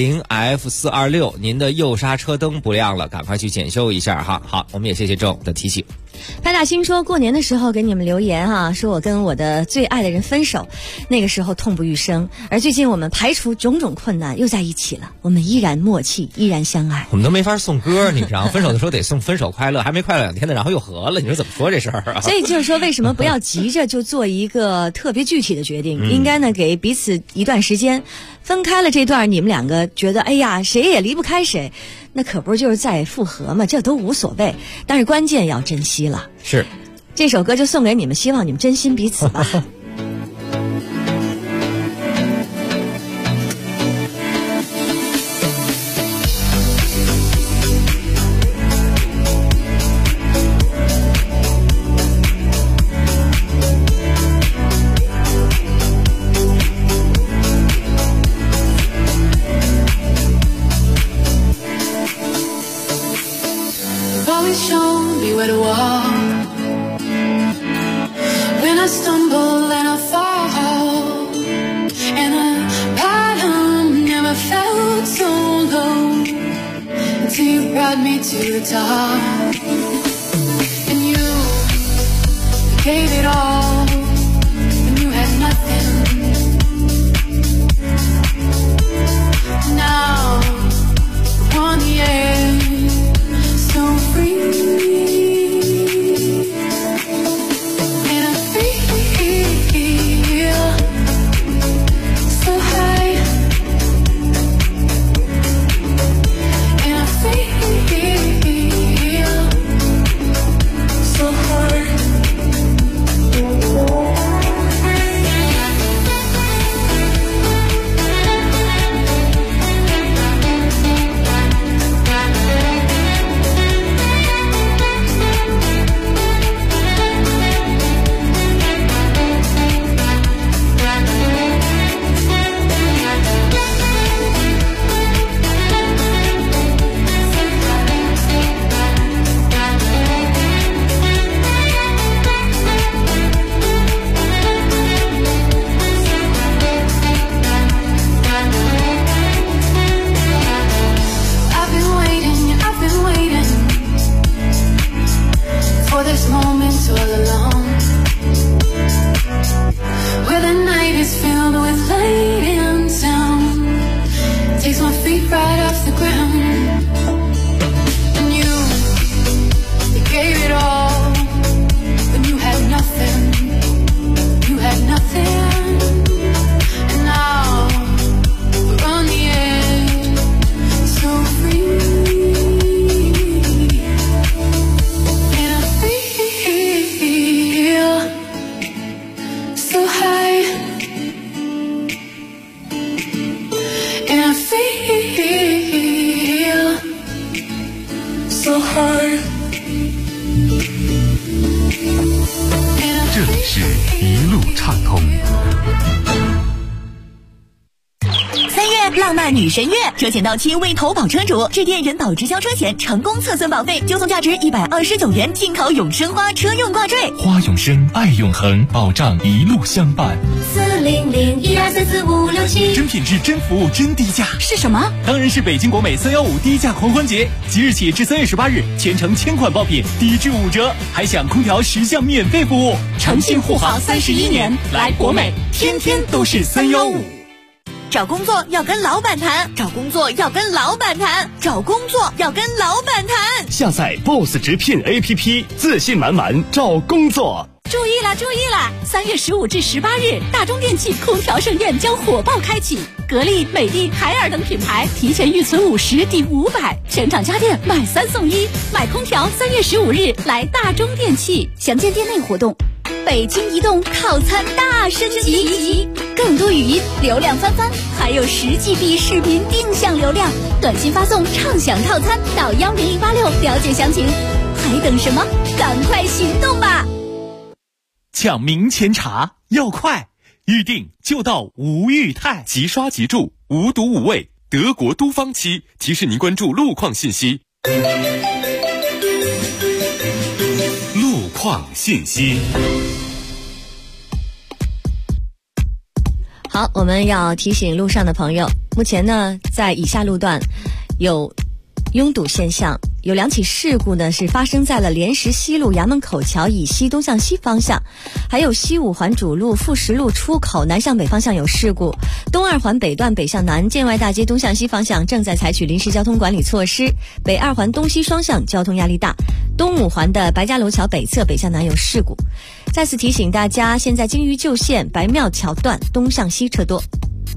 0F426，您的右刹车灯不亮了，赶快去检修一下哈。好，我们也谢谢郑的提醒。 潘大星说，过年的时候给你们留言啊，说我跟我的最爱的人分手，那个时候痛不欲生，而最近我们排除种种困难又在一起了，我们依然默契，依然相爱。 我们都没法送歌，你知道分手的时候得送分手快乐，还没快乐2天呢，然后又和了，你说怎么说这事儿啊？ 所以就是说，为什么不要急着就做一个特别具体的决定，应该呢给彼此一段时间，分开了这段你们两个觉得哎呀谁也离不开谁，那可不就是再复合嘛，这都无所谓，但是关键要珍惜了。 是， 这首歌就送给你们，希望你们真心彼此吧。 Now, on the air, so free. so hard。 这里是一路畅通。 3月浪漫女神月，车险到期未投保车主致电人保直销车险成功测算保费，就送价值129元进口永生花车用挂坠。 花永生，爱永恒，保障一路相伴。 40012344567， 真品质，真服务，真低价。 是什么？ 当然是北京国美315低价狂欢节，即日起至3月18日，全程1000款爆品低至5折，还享空调10项免费服务。 诚信护航31年，来国美，天天都是315。 找工作要跟老板谈，找工作要跟老板谈，找工作要跟老板谈。 下载 BOSS 直聘 APP， 自信满满找工作。 注意啦，注意啦！3月15至18日，大中电器空调盛宴将火爆开启，格力、美的、海尔等品牌提前预存50抵500，全场家电买3送1，买空调3月15日来大中电器，详见店内活动。北京移动套餐大升级，更多语音流量翻番，还有10GB 视频定向流量，短信发送畅享套餐到10186了解详情，还等什么？赶快行动吧！ 抢明前茶要快，预定就到吴裕泰， 即刷即住，无毒无味，德国都方期。提示您关注路况信息。路况信息。 好，我们要提醒路上的朋友，目前呢，在以下路段有拥堵现象，有2起事故呢是发生在了莲石西路衙门口桥以西东向西方向，还有西5环主路富石路出口南向北方向有事故，东2环北段北向南建外大街东向西方向正在采取临时交通管理措施，北2环东西双向交通压力大，东5环的白家楼桥北侧北向南有事故。再次提醒大家，现在京渝旧线白庙桥段东向西车多。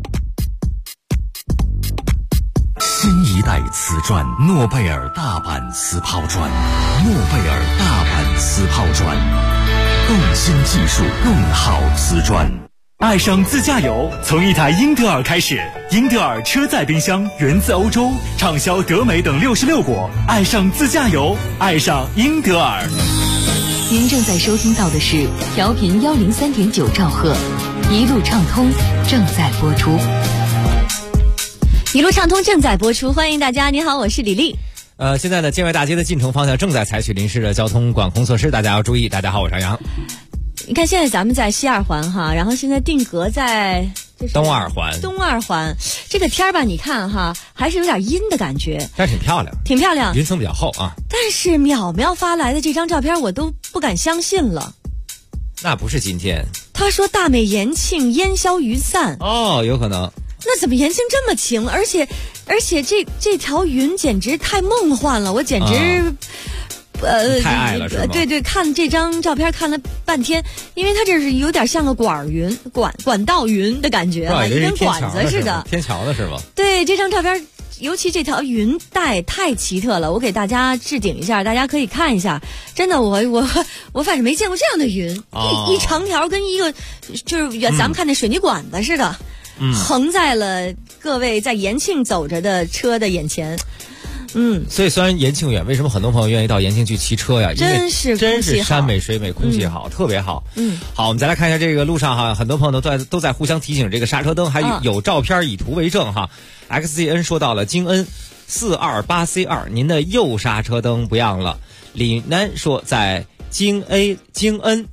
新一代瓷砖，诺贝尔大阪瓷抛砖，诺贝尔大阪瓷抛砖，更新技术，更好瓷砖。 爱上自驾游，从一台英特尔开始。英特尔车载冰箱源自欧洲，畅销德美等66国。爱上自驾游，爱上英特尔。 您正在收听到的是调频103.9兆赫，一路畅通正在播出。 一路畅通正在播出，欢迎大家。你好，我是李丽。 现在的建外大街的进城方向正在采取临时的交通管控措施，大家要注意。大家好，我是杨。 你看，现在咱们在西2环哈，然后现在定格在东2环。 东2环这个天儿吧，你看哈，还是有点阴的感觉， 但是挺漂亮， 挺漂亮， 云层比较厚啊。 但是淼淼发来的这张照片，我都不敢相信了。 那不是今天。 他说大美延庆烟消云散。 哦，有可能。 那怎么延庆这么晴？而且这条云简直太梦幻了，我简直。 太爱了是吗？ 对，看这张照片看了半天，因为它这是有点像个管道云的感觉啊，跟管子似的。 天桥的是吧？ 对，这张照片，尤其这条云带太奇特了，我给大家置顶一下，大家可以看一下。真的，我反正没见过这样的云，一长条跟一个就是咱们看那水泥管子似的，横在了各位在延庆走着的车的眼前。 所以虽然延庆远，为什么很多朋友愿意到延庆去骑车呀？ 真是山美水美，空气好，特别好。好，我们再来看一下这个路上哈，很多朋友都在互相提醒这个刹车灯，还有照片以图为证哈。XCN 说到了京 N 428C2，您的右刹车灯不让了。李楠说在京 N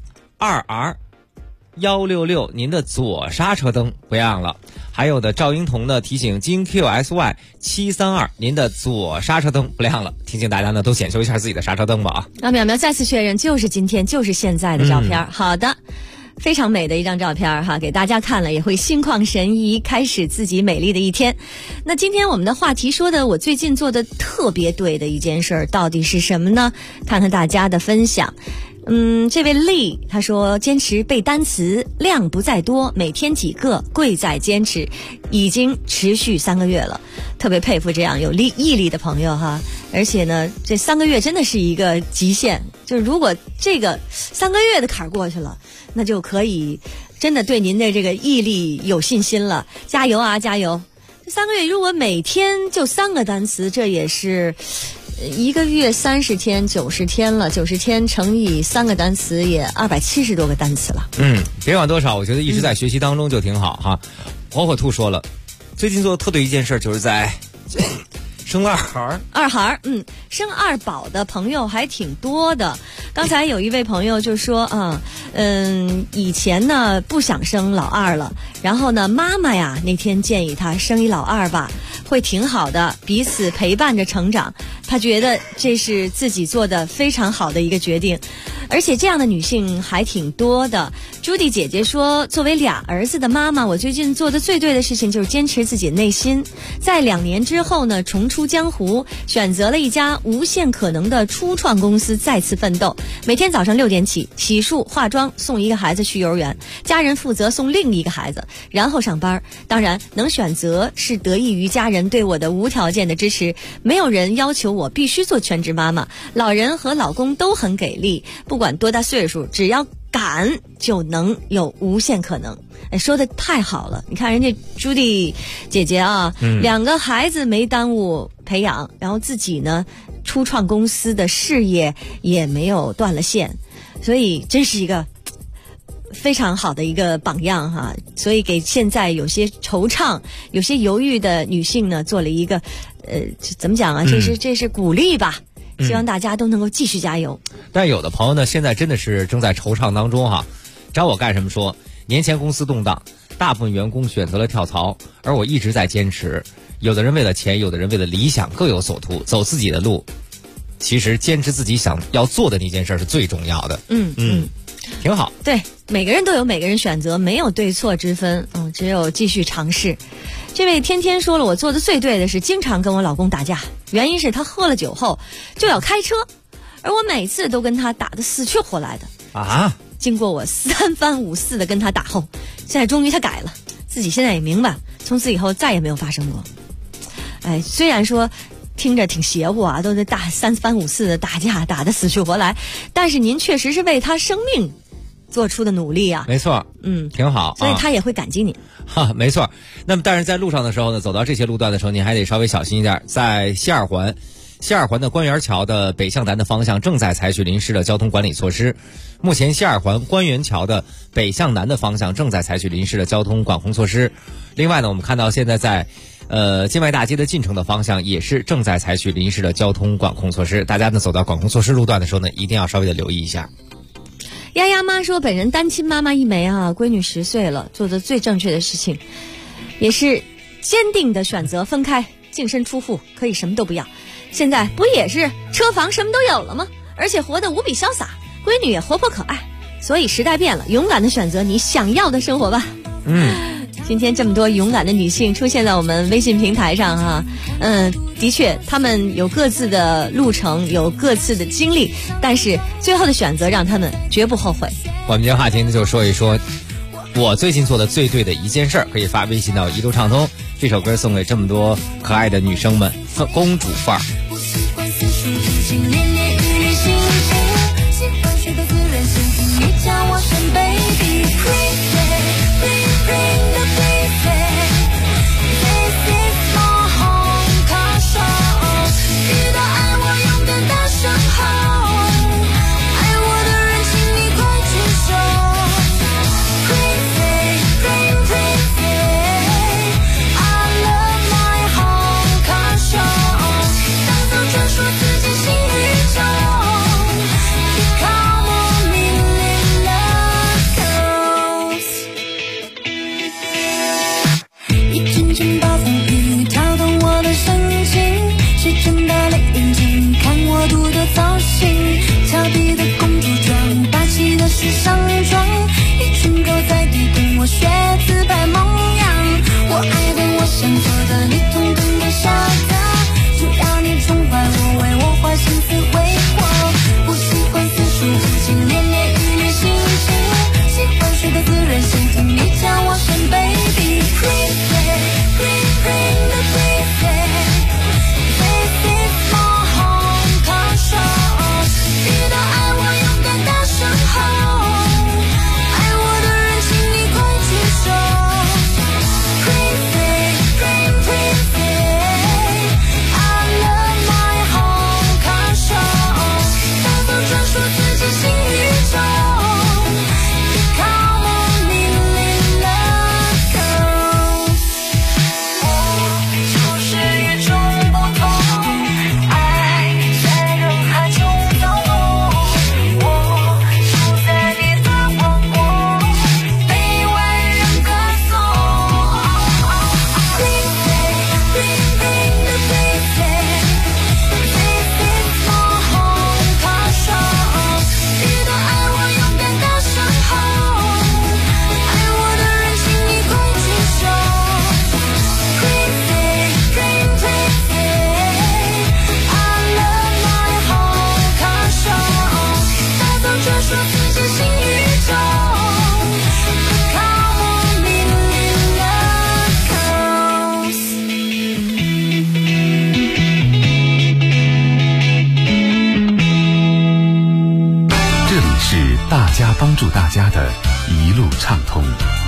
2R166，您的左刹车灯不让了。还有的赵英彤呢提醒京 QSY 732，您的左刹车灯不亮了，提醒大家呢都检修一下自己的刹车灯吧啊。 让淼淼再次确认，就是今天，就是现在的照片。好的，非常美的一张照片哈，给大家看了也会心旷神怡，开始自己美丽的一天。那今天我们的话题说的我最近做的特别对的一件事到底是什么呢？看看大家的分享。这位丽他说坚持背单词，量不在多，每天几个，贵在坚持，已经持续3个月了，特别佩服这样有毅力的朋友哈。而且呢，这3个月真的是一个极限，就是如果这个3个月的坎过去了，那就可以真的对您的这个毅力有信心了，加油啊，加油！这3个月如果每天就3个单词，这也是 1个月30天90天了，90天乘以3个单词也270多个单词了。 别管多少，我觉得一直在学习当中就挺好哈。火火兔说了，最近做的特对一件事就是在生二孩。生二宝的朋友还挺多的。刚才有一位朋友就说以前呢不想生老二了，然后呢妈妈呀那天建议他生一老二吧，会挺好的，彼此陪伴着成长。他觉得这是自己做的非常好的一个决定，而且这样的女性还挺多的。朱迪姐姐说，作为2儿子的妈妈，我最近做的最对的事情就是坚持自己内心。在2年之后呢，重出江湖，选择了一家无限可能的初创公司再次奋斗。每天早上6点起，洗漱化妆，送一个孩子去幼儿园，家人负责送另一个孩子，然后上班。当然能选择是得益于家人对我的无条件的支持，没有人要求我必须做全职妈妈，老人和老公都很给力，不管多大岁数，只要敢就能有无限可能。说的太好了，你看人家朱莉姐姐啊，2个孩子没耽误培养，然后自己呢初创公司的事业也没有断了线，所以真是一个非常好的一个榜样哈。所以给现在有些惆怅有些犹豫的女性呢做了一个怎么讲啊，这是鼓励吧，希望大家都能够继续加油。但有的朋友呢现在真的是正在惆怅当中哈。找我干什么说，年前公司动荡，大部分员工选择了跳槽，而我一直在坚持。有的人为了钱，有的人为了理想，各有所图，走自己的路。其实坚持自己想要做的那件事是最重要的。挺好。 对，每个人都有每个人选择，没有对错之分，只有继续尝试。这位天天说了，我做的最对的是经常跟我老公打架，原因是他喝了酒后就要开车，而我每次都跟他打得死去活来的啊。 经过我3番5次的跟他打后，现在终于他改了，自己现在也明白，从此以后再也没有发生过。虽然说听着挺邪乎啊，都是3番5次的打架，打得死去活来，但是您确实是为他生命做出的努力啊。 没错，挺好， 所以他也会感激你。 没错。那么但是在路上的时候呢，走到这些路段的时候，你还得稍微小心一点。在西二环的官园桥的北向南的方向正在采取临时的交通管理措施。目前西二环官园桥的北向南的方向正在采取临时的交通管控措施。另外呢，我们看到现在在金外大街的进城的方向也是正在采取临时的交通管控措施。大家呢走到管控措施路段的时候呢，一定要稍微的留意一下。 丫丫妈说，本人单亲妈妈一枚啊，闺女10岁了，做的最正确的事情，也是坚定的选择分开，净身出户，可以什么都不要。现在不也是车房什么都有了吗？而且活得无比潇洒，闺女也活泼可爱。所以时代变了，勇敢的选择你想要的生活吧。今天这么多勇敢的女性出现在我们微信平台上哈，的确她们有各自的路程，有各自的经历，但是最后的选择让她们绝不后悔。 我们今天话题呢就说一说我最近做的最对的一件事，可以发微信到一路畅通。这首歌送给这么多可爱的女生们，公主范儿。 当作传说自己心里家帮助大家的一路畅通。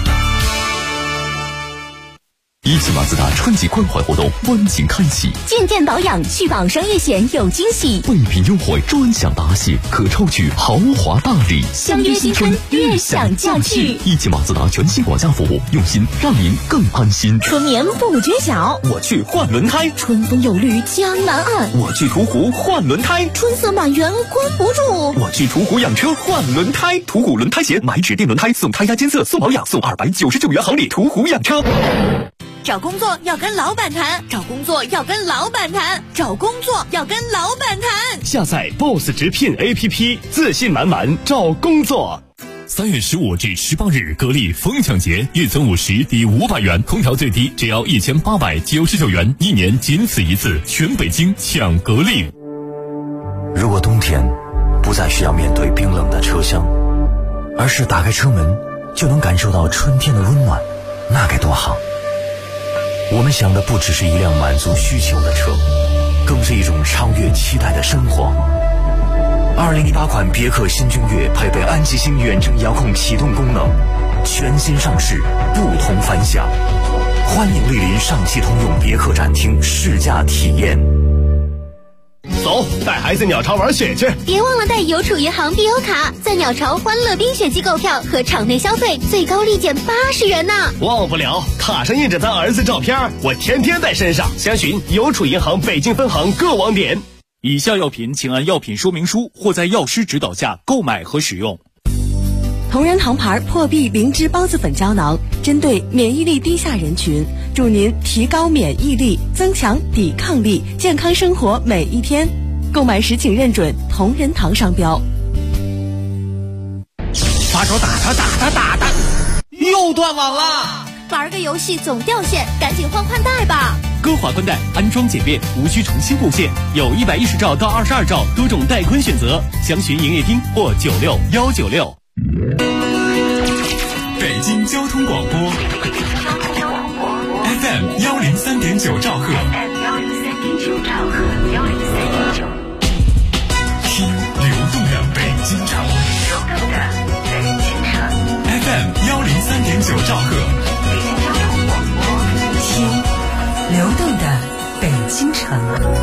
一汽马自达春季关怀活动温情开启， 进店保养续保商业险有惊喜， 备品优惠专享答谢，可抽取豪华大礼。 相约新春，悦享假期。 一汽马自达全新管家服务，用心让您更安心。 春眠不觉晓， 我去换轮胎； 春风有绿江南岸， 我去途虎换轮胎； 春色满园关不住， 我去途虎养车换轮胎。途虎轮胎险，买指定轮胎送胎压监测，送保养，送299元好礼。途虎养车。 找工作要跟老板谈，找工作要跟老板谈，找工作要跟老板谈。 下载 BOSS 直聘 APP， 自信满满找工作。 3月15至18日，格力疯抢节，月存50抵500元，空调最低只要1899元，一年仅此一次，全北京抢格力。 如果冬天不再需要面对冰冷的车厢，而是打开车门就能感受到春天的温暖，那该多好。我们想的不只是一辆满足需求的车，更是一种超越期待的生活。2018款别克新君越配备安吉星远程遥控启动功能，全新上市，不同凡响。欢迎莅临上汽通用别克展厅试驾体验。 走，带孩子鸟巢玩雪去！ 别忘了带邮储银行必优卡，在鸟巢欢乐冰雪季购票和场内消费最高立减80元呢！ 忘不了，卡上印着咱儿子照片，我天天带身上。详询邮储银行北京分行各网点。 以下药品请按药品说明书或在药师指导下购买和使用。 同仁堂牌破壁灵芝孢子粉胶囊，针对免疫力低下人群，助您提高免疫力，增强抵抗力，健康生活每一天。购买时请认准同仁堂商标。 把手打他，又断网了。 玩个游戏总掉线，赶紧换宽带吧。 歌华宽带安装简便，无需重新布线，有110兆到22兆多种带宽选择，详询营业厅或96196。 北京交通广播 FM 103.9兆赫，听流动的北京城。FM 103.9兆赫， 听流动的北京城。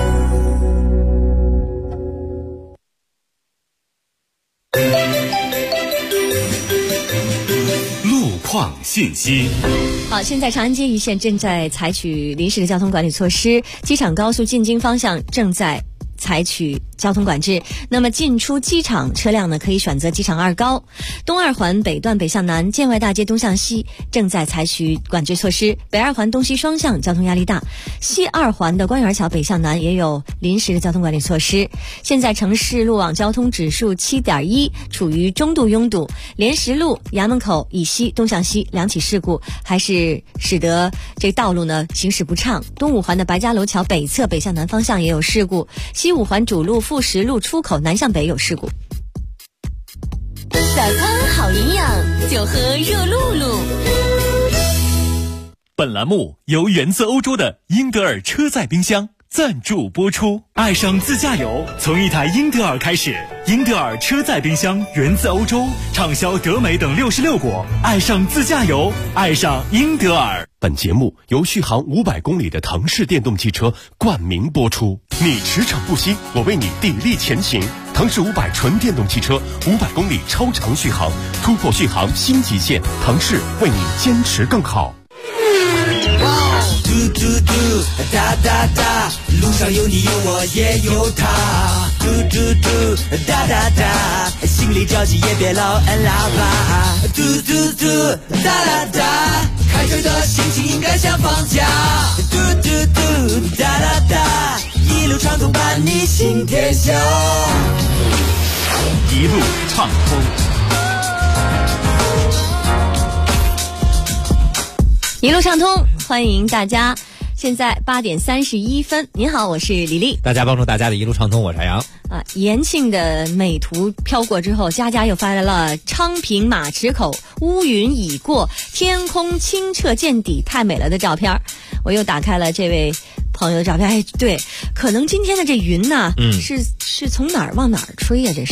况信息。 好，现在长安街一线正在采取临时的交通管理措施，机场高速进京方向正在采取交通管制。那么进出机场车辆呢，可以选择机场2高。东2环北段北向南，建外大街东向西正在采取管制措施，北2环东西双向交通压力大。西2环的官园桥北向南也有临时的交通管理措施。现在城市路网交通指数7.1，处于中度拥堵。莲石路衙门口以西东向西2起事故，还是使得这道路呢行驶不畅。东5环的白家楼桥北侧北向南方向也有事故。西5环主路富实路出口南向北有事故。 早餐好营养，就喝热露露。 本栏目由源自欧洲的英德尔车载冰箱赞助播出。爱上自驾游，从一台英德尔开始。英德尔车载冰箱源自欧洲，畅销德美等66国。爱上自驾游，爱上英德尔。 本节目由续航500公里的腾势电动汽车冠名播出。你驰骋不息，我为你砥砺前行。腾势500纯电动汽车，500公里超长续航，突破续航新极限。腾势为你坚持更好。 嘟嘟嘟，哒哒哒，路上有你有我也有他。嘟嘟嘟，哒哒哒，心里着急也别老按喇叭。嘟嘟嘟，哒哒哒，开车的心情应该像放假。嘟嘟嘟，哒哒哒，一路畅通伴你行天下。 一路畅通。 一路畅通，欢迎大家。现在8点31分，您好，我是李丽。 大家帮助大家的一路畅通，我是海洋。 延庆的美图飘过之后，佳佳又发来了昌平马池口乌云已过，天空清澈见底，太美了的照片。我又打开了这位朋友的照片，哎，对，可能今天的这云呢，是从哪儿往哪儿吹呀？这是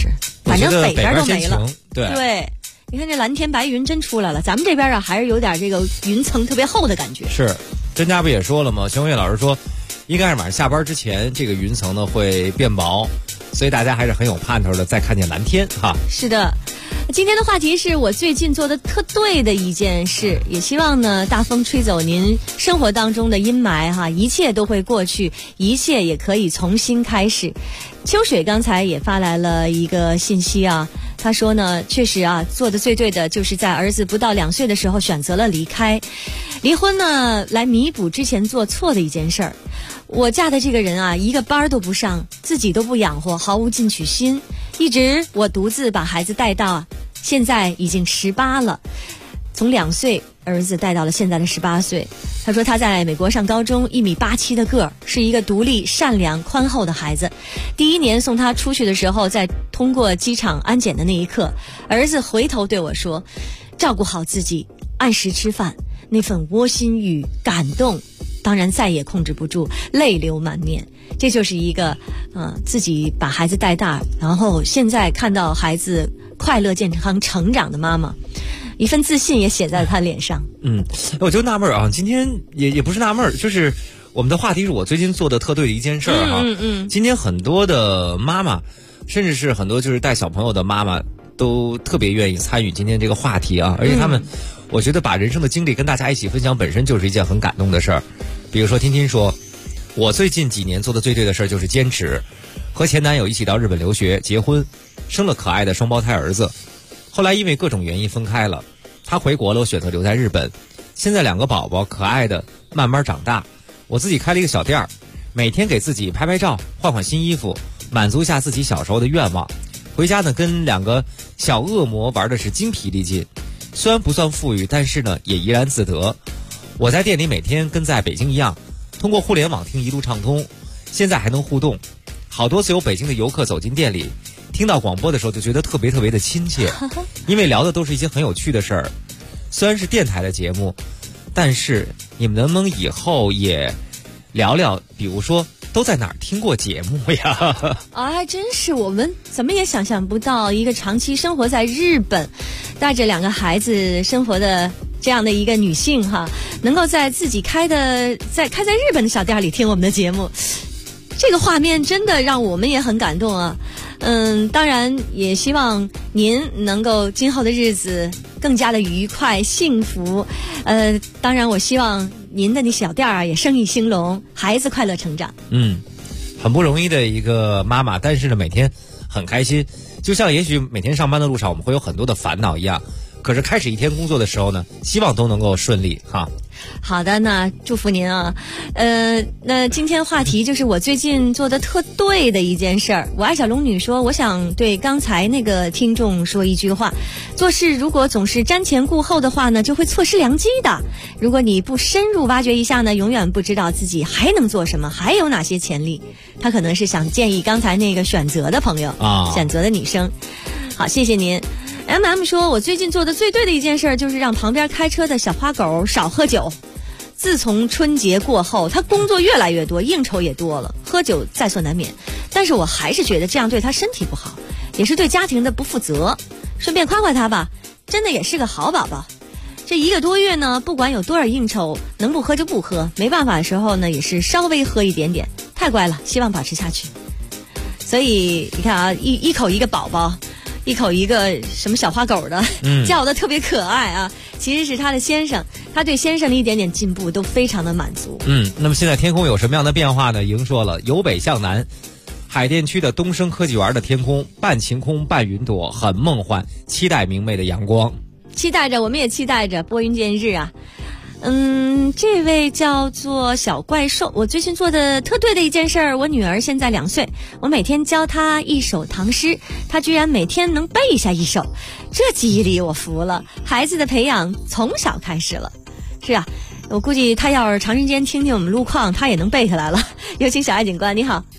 反正北边都没了。 对， 你看这蓝天白云真出来了，咱们这边啊还是有点这个云层特别厚的感觉。 是，专家不也说了吗？熊岳老师说，应该是晚上下班之前，这个云层呢会变薄，所以大家还是很有盼头的，再看见蓝天哈。 是的。今天的话题是我最近做的特对的一件事，也希望呢大风吹走您生活当中的阴霾哈，一切都会过去，一切也可以重新开始。秋水刚才也发来了一个信息啊，他说呢，确实啊，做的最对的就是在儿子不到2岁的时候选择了离开，离婚呢来弥补之前做错的一件事儿。我嫁的这个人啊，一个班都不上，自己都不养活，毫无进取心，一直我独自把孩子带到现在已经18了，从2岁儿子带到了现在的18岁。他说他在美国上高中，1.87米的个儿，是一个独立、善良、宽厚的孩子。第1年送他出去的时候，在通过机场安检的那一刻，儿子回头对我说：“照顾好自己，按时吃饭。”那份窝心与感动，当然再也控制不住，泪流满面。这就是一个自己把孩子带大，然后现在看到孩子快乐健康成长的妈妈，一份自信也写在他脸上。 我就纳闷啊，今天也不是纳闷，就是我们的话题是我最近做的特对的一件事儿哈。今天很多的妈妈，甚至是很多就是带小朋友的妈妈，都特别愿意参与今天这个话题啊，而且他们，我觉得把人生的经历跟大家一起分享，本身就是一件很感动的事儿。比如说听听说，我最近几年做的最对的事儿就是坚持，和前男友一起到日本留学、结婚，生了可爱的双胞胎儿子。后来因为各种原因分开了，他回国了，我选择留在日本。现在2个宝宝可爱的慢慢长大，我自己开了一个小店儿，每天给自己拍拍照，换换新衣服，满足一下自己小时候的愿望。回家呢，跟2个小恶魔玩的是精疲力尽，虽然不算富裕，但是呢也怡然自得。我在店里每天跟在北京一样，通过互联网听一路畅通，现在还能互动。好多次有北京的游客走进店里，听到广播的时候就觉得特别的亲切，因为聊的都是一些很有趣的事儿。虽然是电台的节目，但是你们能不能以后也聊聊，比如说都在哪儿听过节目呀？ 还真是，我们怎么也想象不到，一个长期生活在日本，带着2个孩子生活的这样的一个女性哈，能够在自己开在日本的小店里听我们的节目，这个画面真的让我们也很感动啊。当然也希望您能够今后的日子更加的愉快幸福。当然我希望您的那小店啊也生意兴隆，孩子快乐成长。 很不容易的一个妈妈，但是呢每天很开心，就像也许每天上班的路上我们会有很多的烦恼一样，可是开始一天工作的时候呢，希望都能够顺利哈。 好的，那祝福您啊。那今天话题就是我最近做的特对的一件事儿。我爱小龙女说，我想对刚才那个听众说一句话：做事如果总是瞻前顾后的话呢，就会错失良机的。如果你不深入挖掘一下呢，永远不知道自己还能做什么，还有哪些潜力。他可能是想建议刚才那个选择的朋友选择的女生。好，谢谢您。MM 说，我最近做的最对的一件事就是让旁边开车的小花狗少喝酒。自从春节过后，他工作越来越多，应酬也多了，喝酒在所难免，但是我还是觉得这样对他身体不好，也是对家庭的不负责。顺便夸夸他吧，真的也是个好宝宝。这1个多月呢，不管有多少应酬，能不喝就不喝，没办法的时候呢，也是稍微喝一点点，太乖了，希望保持下去。所以你看啊，一口一个宝宝，一口一个什么小花狗的，叫的特别可爱啊。其实是他的先生，他对先生的一点点进步都非常的满足。 那么现在天空有什么样的变化呢？莹说了，由北向南，海淀区的东升科技园的天空半晴空半云朵，很梦幻，期待明媚的阳光。 期待着，我们也期待着拨云见日啊。这位叫做小怪兽，我最近做的特对的一件事儿，我女儿现在2岁，我每天教她1首唐诗，她居然每天能背下1首，这记忆力我服了。孩子的培养从小开始了。是啊，我估计她要是长时间听听我们路况，她也能背下来了。有请小爱警官，你好。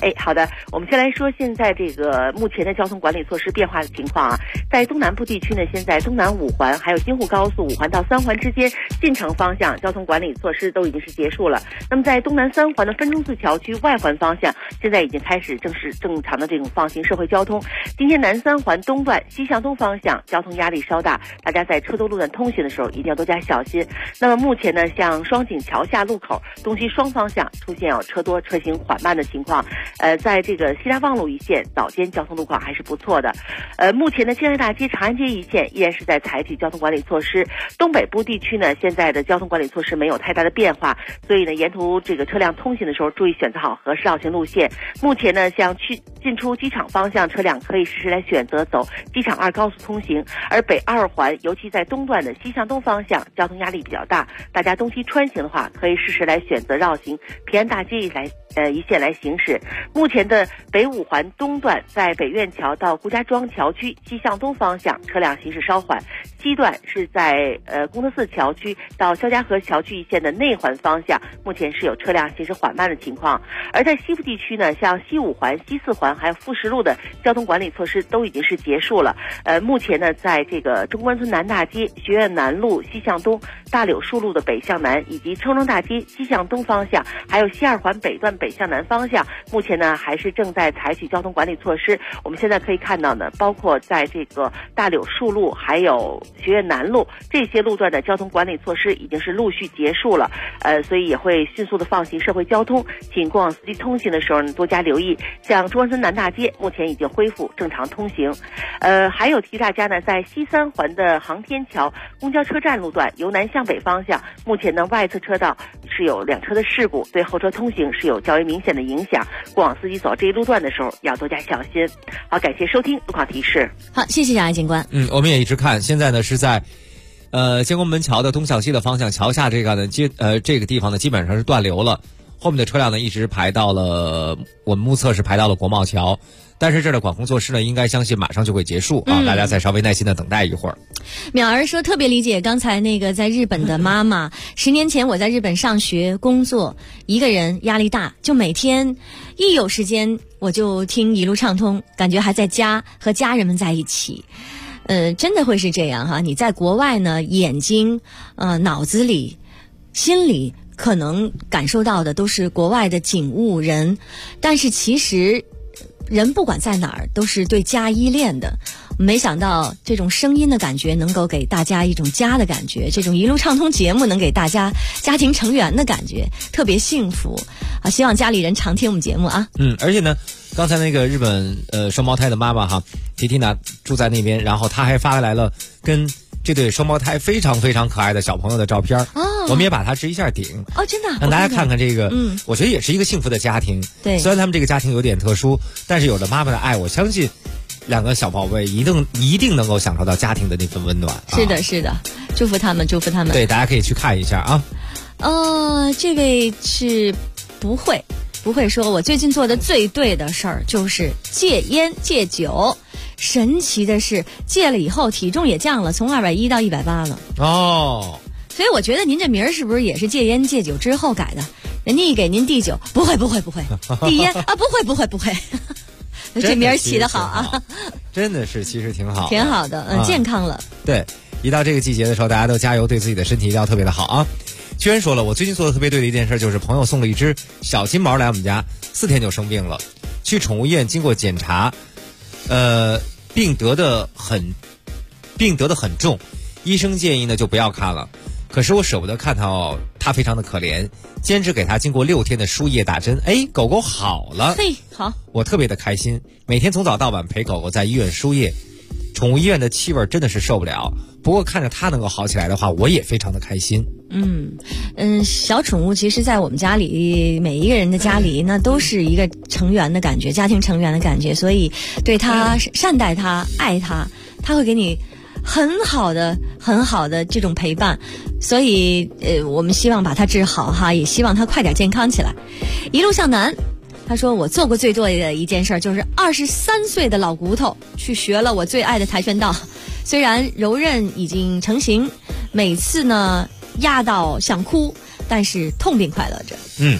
好的，我们先来说现在这个目前的交通管理措施变化的情况啊。在东南部地区呢，现在东南5环还有京沪高速5环到3环之间进城方向交通管理措施都已经是结束了。那么在东南3环的分钟寺桥区外环方向，现在已经开始正常的这种放行社会交通。今天南3环东段西向东方向交通压力稍大，大家在车多路段通行的时候一定要多加小心。那么目前呢，像双井桥下路口东西双方向出现有车多车行缓慢的情况。在这个西拉旺路一线早间交通路况还是不错的。目前的建设大街、长安街一线依然是在采取交通管理措施。东北部地区呢，现在的交通管理措施没有太大的变化，所以呢，沿途这个车辆通行的时候注意选择好合适绕行路线。目前呢，像进出机场方向车辆可以实时来选择走机场2高速通行，而北2环尤其在东段的西向东方向交通压力比较大，大家东西穿行的话可以适时来选择绕行平安大街一线来行驶。目前的北5环东段在北苑桥到顾家庄桥区西向东方向车辆行驶稍缓，西段是在功德寺桥区到肖家河桥区一线的内环方向，目前是有车辆行驶缓慢的情况。而在西部地区呢，像西5环、西4环还有富石路的交通管理措施都已经是结束了。目前呢，在这个中关村南大街、学院南路西向东、大柳树路的北向南，以及청정大街西向东方向，还有西2环北段北向南方向，目前呢还是正在采取交通管理措施。我们现在可以看到呢，包括在这个大柳树路还有学院南路这些路段的交通管理措施已经是陆续结束了，所以也会迅速的放行社会交通，请过往司机通行的时候呢多加留意。像中关村南大街目前已经恢复正常通行。还有提大家呢，在西3环的航天桥公交车站路段由南向北方向，目前呢外侧车道是有2车的事故，对后车通行是有较为明显的影响，过往司机走这一路段的时候要多加小心。好，感谢收听路况提示。 好，谢谢杨爱警官。 我们也一直看，现在呢是在建国门桥的东向西的方向，桥下这个呢这个地方呢基本上是断流了，后面的车辆呢一直排到了我们目测是排到了国贸桥，但是这儿的管控措施呢应该相信马上就会结束啊，大家再稍微耐心的等待一会儿。 淼儿说特别理解刚才那个在日本的妈妈，10年前我在日本上学工作，一个人压力大，就每天一有时间我就听一路畅通，感觉还在家和家人们在一起。真的会是这样哈，你在国外呢，眼睛脑子里心里可能感受到的都是国外的景物人，但是其实人不管在哪儿都是对家依恋的。没想到这种声音的感觉能够给大家一种家的感觉，这种一路畅通节目能给大家家庭成员的感觉，特别幸福啊！希望家里人常听我们节目啊。 而且呢，刚才那个日本双胞胎的妈妈哈，提提娜住在那边，然后她还发来了跟这对双胞胎非常非常可爱的小朋友的照片我们也把它置一下顶真的让大家看看这个我觉得也是一个幸福的家庭。 对， 虽然他们这个家庭有点特殊，但是有了妈妈的爱，我相信2个小宝贝一定能够享受到家庭的那份温暖。 是的是的，祝福他们祝福他们。 对，大家可以去看一下啊。 这位是不会说，我最近做的最对的事儿就是戒烟戒酒。神奇的是戒了以后体重也降了，从210到180了。所以我觉得您这名儿是不是也是戒烟戒酒之后改的？人家一给您递酒，不会递烟不会这名儿起得好啊， 真的是其实挺好的，健康了。 对，一到这个季节的时候，大家都加油，对自己的身体一定要特别的好啊。居然说了，我最近做的特别对的一件事就是朋友送了一只小金毛来我们家，4天就生病了，去宠物医院经过检查，病得的很重，医生建议呢就不要看了。可是我舍不得看到它非常的可怜，坚持给它经过6天的输液打针，狗狗好了。 好， 我特别的开心，每天从早到晚陪狗狗在医院输液，宠物医院的气味真的是受不了。不过看着它能够好起来的话，我也非常的开心。 小宠物其实在我们家里，每一个人的家里那都是一个成员的感觉，家庭成员的感觉，所以对它善待它爱它，它会给你很好的这种陪伴，所以我们希望把它治好哈，也希望它快点健康起来。一路向南，他说我做过最对的一件事就是23岁的老骨头去学了我最爱的跆拳道，虽然柔韧已经成型，每次呢压到想哭，但是痛并快乐着。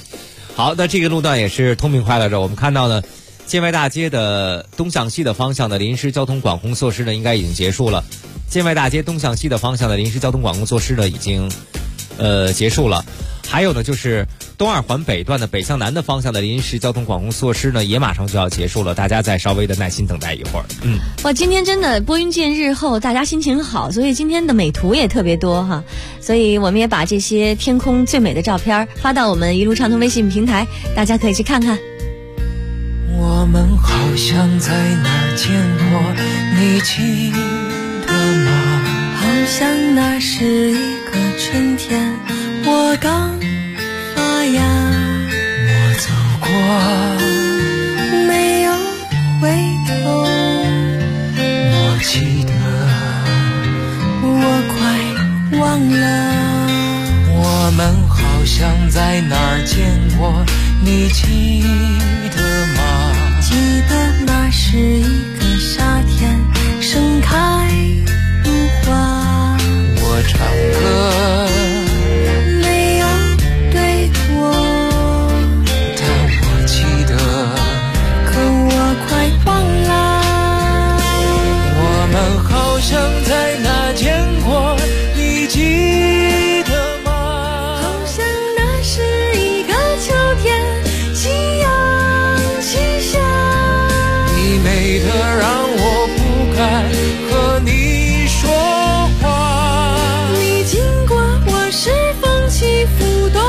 好，那这个路段也是通平快乐着。我们看到呢，建外大街的东向西的方向的临时交通管控措施呢，应该已经结束了。建外大街东向西的方向的临时交通管控措施呢，已经结束了。还有呢，就是东二环北段的北向南的方向的临时交通管控措施呢，也马上就要结束了，大家再稍微的耐心等待一会儿。 哇，今天真的拨云见日后，大家心情好，所以今天的美图也特别多哈。所以我们也把这些天空最美的照片发到我们一路畅通微信平台，大家可以去看看。 我们好像在哪儿见过，你记得吗？ 好像那是一个春天，我刚发芽， 我走过没有回头， 我记得我快忘了。 我们好像在哪儿见过，你记得吗？ 记得那是一个夏天，盛开如花。 我唱歌没有对错， 但我记得， 可我快忘了。 我们好像在哪见过，你记得吗？ 好像那是一个秋天，夕阳西下。 你美得让我不敢和你说话， 你经过我是风起浮动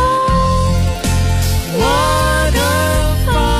我的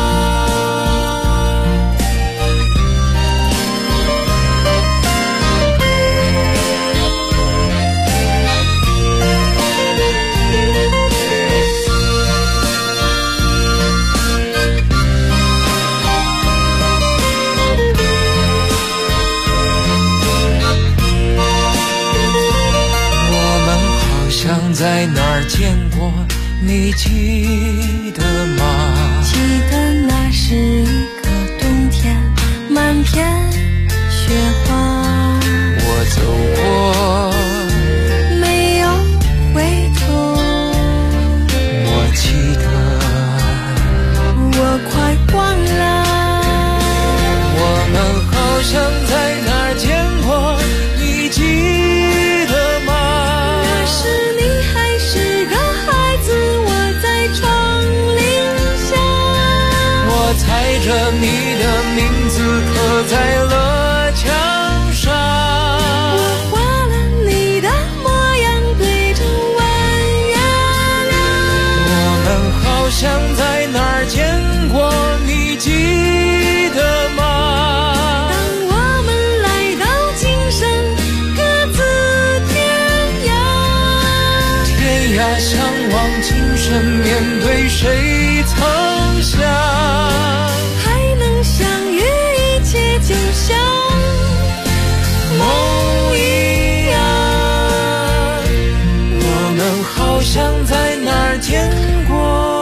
在哪儿见过，你记得吗？ 记得那是一个冬天，满片雪花。 我走过没有回头， 我记得我快忘了。 我们好像在哪儿见过，你记得吗？ 那是你还是个孩子，我在窗棂下， 我踩着你的名字刻在了墙上， 我画了你的模样对着弯月亮。 我们好像在哪儿见过，你记得吗？ 当我们来到今生各自天涯， 天涯相望今生面对谁曾想， 还能相遇一切就像梦一样。 我们好像在哪儿见过。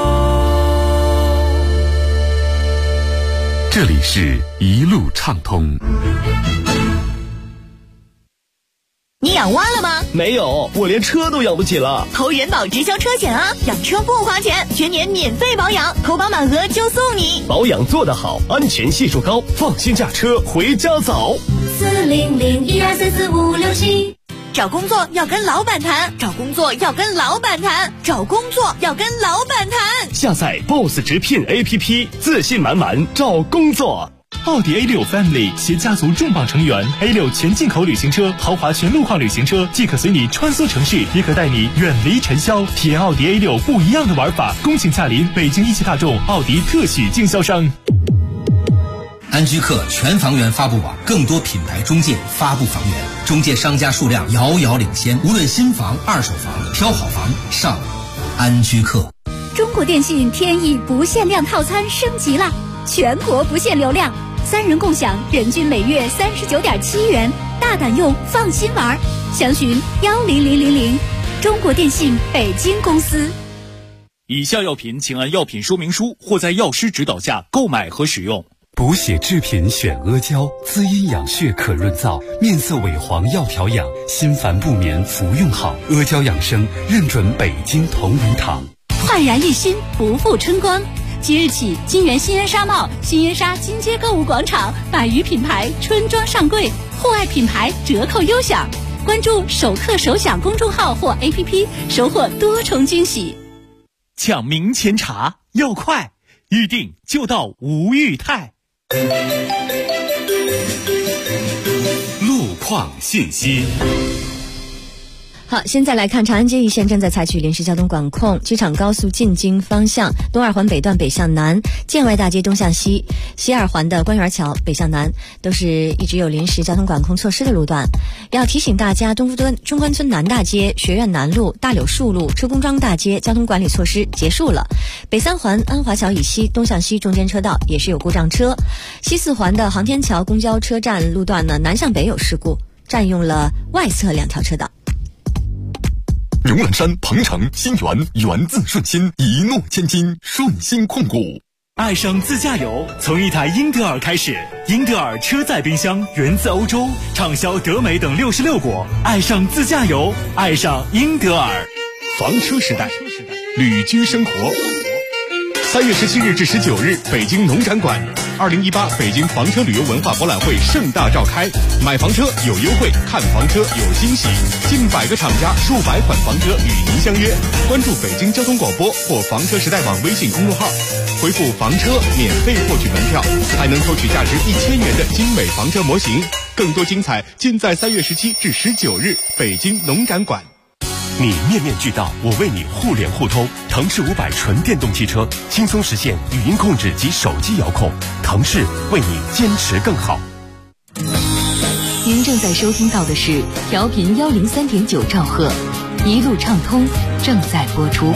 这里是一路畅通。 你养蛙了吗？ 没有，我连车都养不起了。 投人保直销车险啊，养车不花钱，全年免费保养，投保满额就送你。 保养做得好，安全系数高，放心驾车回家早。 40012344567。 找工作要跟老板谈，找工作要跟老板谈，找工作要跟老板谈。 下载 BOSS 直聘 APP， 自信满满找工作。 奥迪 A6 Family 携家族重磅成员 A6 全进口旅行车、豪华全路况旅行车，既可随你穿梭城市，也可带你远离尘嚣，体验奥迪 A6 不一样的玩法。恭请驾临北京一汽大众奥迪特许经销商。 安居客全房源发布网，更多品牌中介发布房源，中介商家数量遥遥领先。无论新房、二手房，挑好房上安居客。 中国电信天翼不限量套餐升级了，全国不限流量，3人共享，人均每月39.7元，大胆用，放心玩。详询10000，中国电信北京公司。 以下药品请按药品说明书或在药师指导下购买和使用。 补血制品选阿胶，滋阴养血可润燥，面色萎黄要调养，心烦不眠服用好。阿胶养生认准北京同仁堂。 焕然一新，不负春光。即日起，金源新恩纱帽、新恩纱金街购物广场100余品牌春装上柜，户外品牌折扣优享。关注首客首享公众号或 APP， 收获多重惊喜。 抢明前茶要快，预定就到吴裕泰。 路况信息。 好，现在来看长安街一线正在采取临时交通管控，机场高速进京方向东二环北段北向南、建外大街东向西、西二环的官园桥北向南都是一直有临时交通管控措施的路段。要提醒大家，中关村南大街、学院南路、大柳树路、车公庄大街交通管理措施结束了。北三环安华桥以西东向西中间车道也是有故障车。西四环的航天桥公交车站路段呢，南向北有事故，占用了外侧2条车道。 牛栏山、鹏城、新源，源自顺心，一诺千金，顺心控股。 爱上自驾游，从一台英德尔开始。英德尔车载冰箱源自欧洲，畅销德美等66国。爱上自驾游，爱上英德尔。 房车时代，旅居生活。3月17日至19日，北京农展馆，2018北京房车旅游文化博览会盛大召开。买房车有优惠，看房车有惊喜，近100个厂家、数百款房车与您相约。关注北京交通广播或房车时代网微信公众号，回复房车免费获取门票，还能抽取价值1000元的精美房车模型。更多精彩尽在3月17至19日北京农展馆。 你面面俱到，我为你互联互通。腾势500纯电动汽车，轻松实现语音控制及手机遥控。腾势为你坚持更好。 您正在收听到的是调频103.9兆赫，一路畅通正在播出。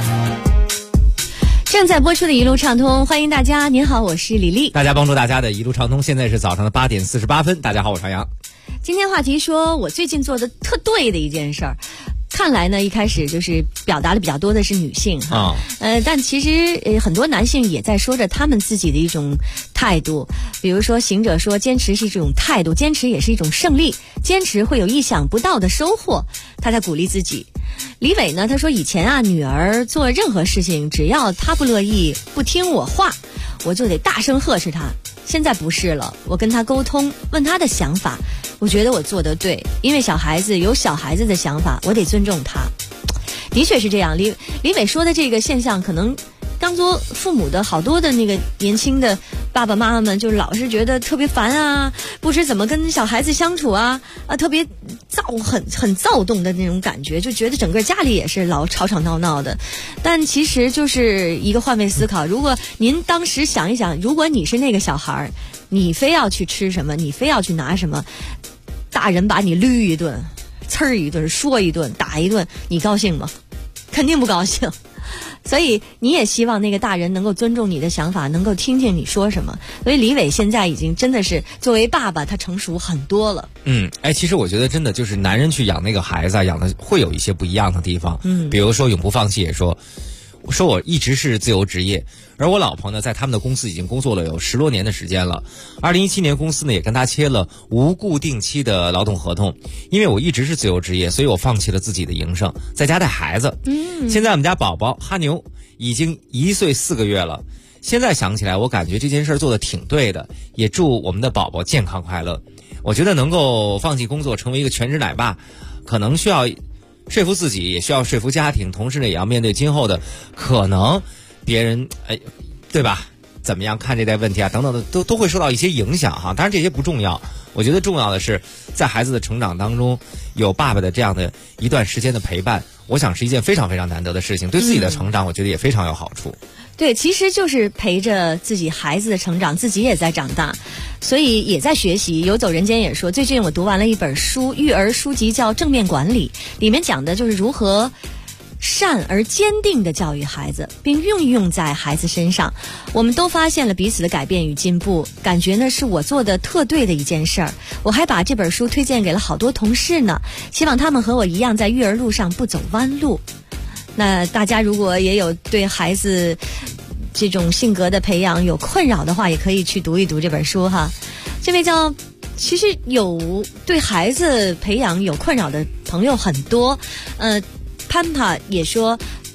正在播出的一路畅通，欢迎大家。您好，我是李丽。 大家帮助大家的一路畅通，现在是早上的8点48分。大家好，我是杨洋。 今天话题说我最近做的特对的一件事儿。看来呢，一开始就是表达的比较多的是女性哈，但其实很多男性也在说着他们自己的一种态度，比如说行者说坚持是一种态度，坚持也是一种胜利，坚持会有意想不到的收获，他在鼓励自己。李伟呢，他说以前啊，女儿做任何事情只要她不乐意不听我话，我就得大声呵斥她。现在不是了，我跟他沟通，问他的想法，我觉得我做得对，因为小孩子有小孩子的想法，我得尊重他。的确是这样，李伟说的这个现象，可能当做父母的好多的那个年轻的爸爸妈妈们，就老是觉得特别烦啊，不知怎么跟小孩子相处啊，特别很躁动的那种感觉，就觉得整个家里也是老吵吵闹闹的。但其实就是一个换位思考，如果您当时想一想，如果你是那个小孩，你非要去吃什么，你非要去拿什么，大人把你捋一顿，呲儿一顿，说一顿，打一顿，你高兴吗？肯定不高兴。所以你也希望那个大人能够尊重你的想法，能够听听你说什么。所以李伟现在已经真的是作为爸爸，他成熟很多了。 其实我觉得真的就是男人去养那个孩子，养的会有一些不一样的地方。比如说永不放弃也说我一直是自由职业，而我老婆呢，在他们的公司已经工作了有10多年的时间了。2017年公司呢也跟他签了无固定期的劳动合同，因为我一直是自由职业，所以我放弃了自己的营生，在家带孩子。现在我们家宝宝哈牛已经1岁4个月了。现在想起来，我感觉这件事做得挺对的，也祝我们的宝宝健康快乐。我觉得能够放弃工作，成为一个全职奶爸，可能需要说服自己，也需要说服家庭，同时呢也要面对今后的可能别人对吧，怎么样看这类问题啊等等的，都会受到一些影响哈。当然这些不重要，我觉得重要的是在孩子的成长当中有爸爸的这样的一段时间的陪伴，我想是一件非常非常难得的事情，对自己的成长我觉得也非常有好处。 对，其实就是陪着自己孩子的成长，自己也在长大，所以也在学习。游走人间也说，最近我读完了一本书，育儿书籍叫《正面管理》，里面讲的就是如何善而坚定地教育孩子，并运用在孩子身上。我们都发现了彼此的改变与进步，感觉呢是我做的特对的一件事儿。我还把这本书推荐给了好多同事呢，希望他们和我一样在育儿路上不走弯路。那大家如果也有对孩子这种性格的培养有困扰的话，也可以去读一读这本书哈。这位叫其实有对孩子培养有困扰的朋友很多，潘帕也说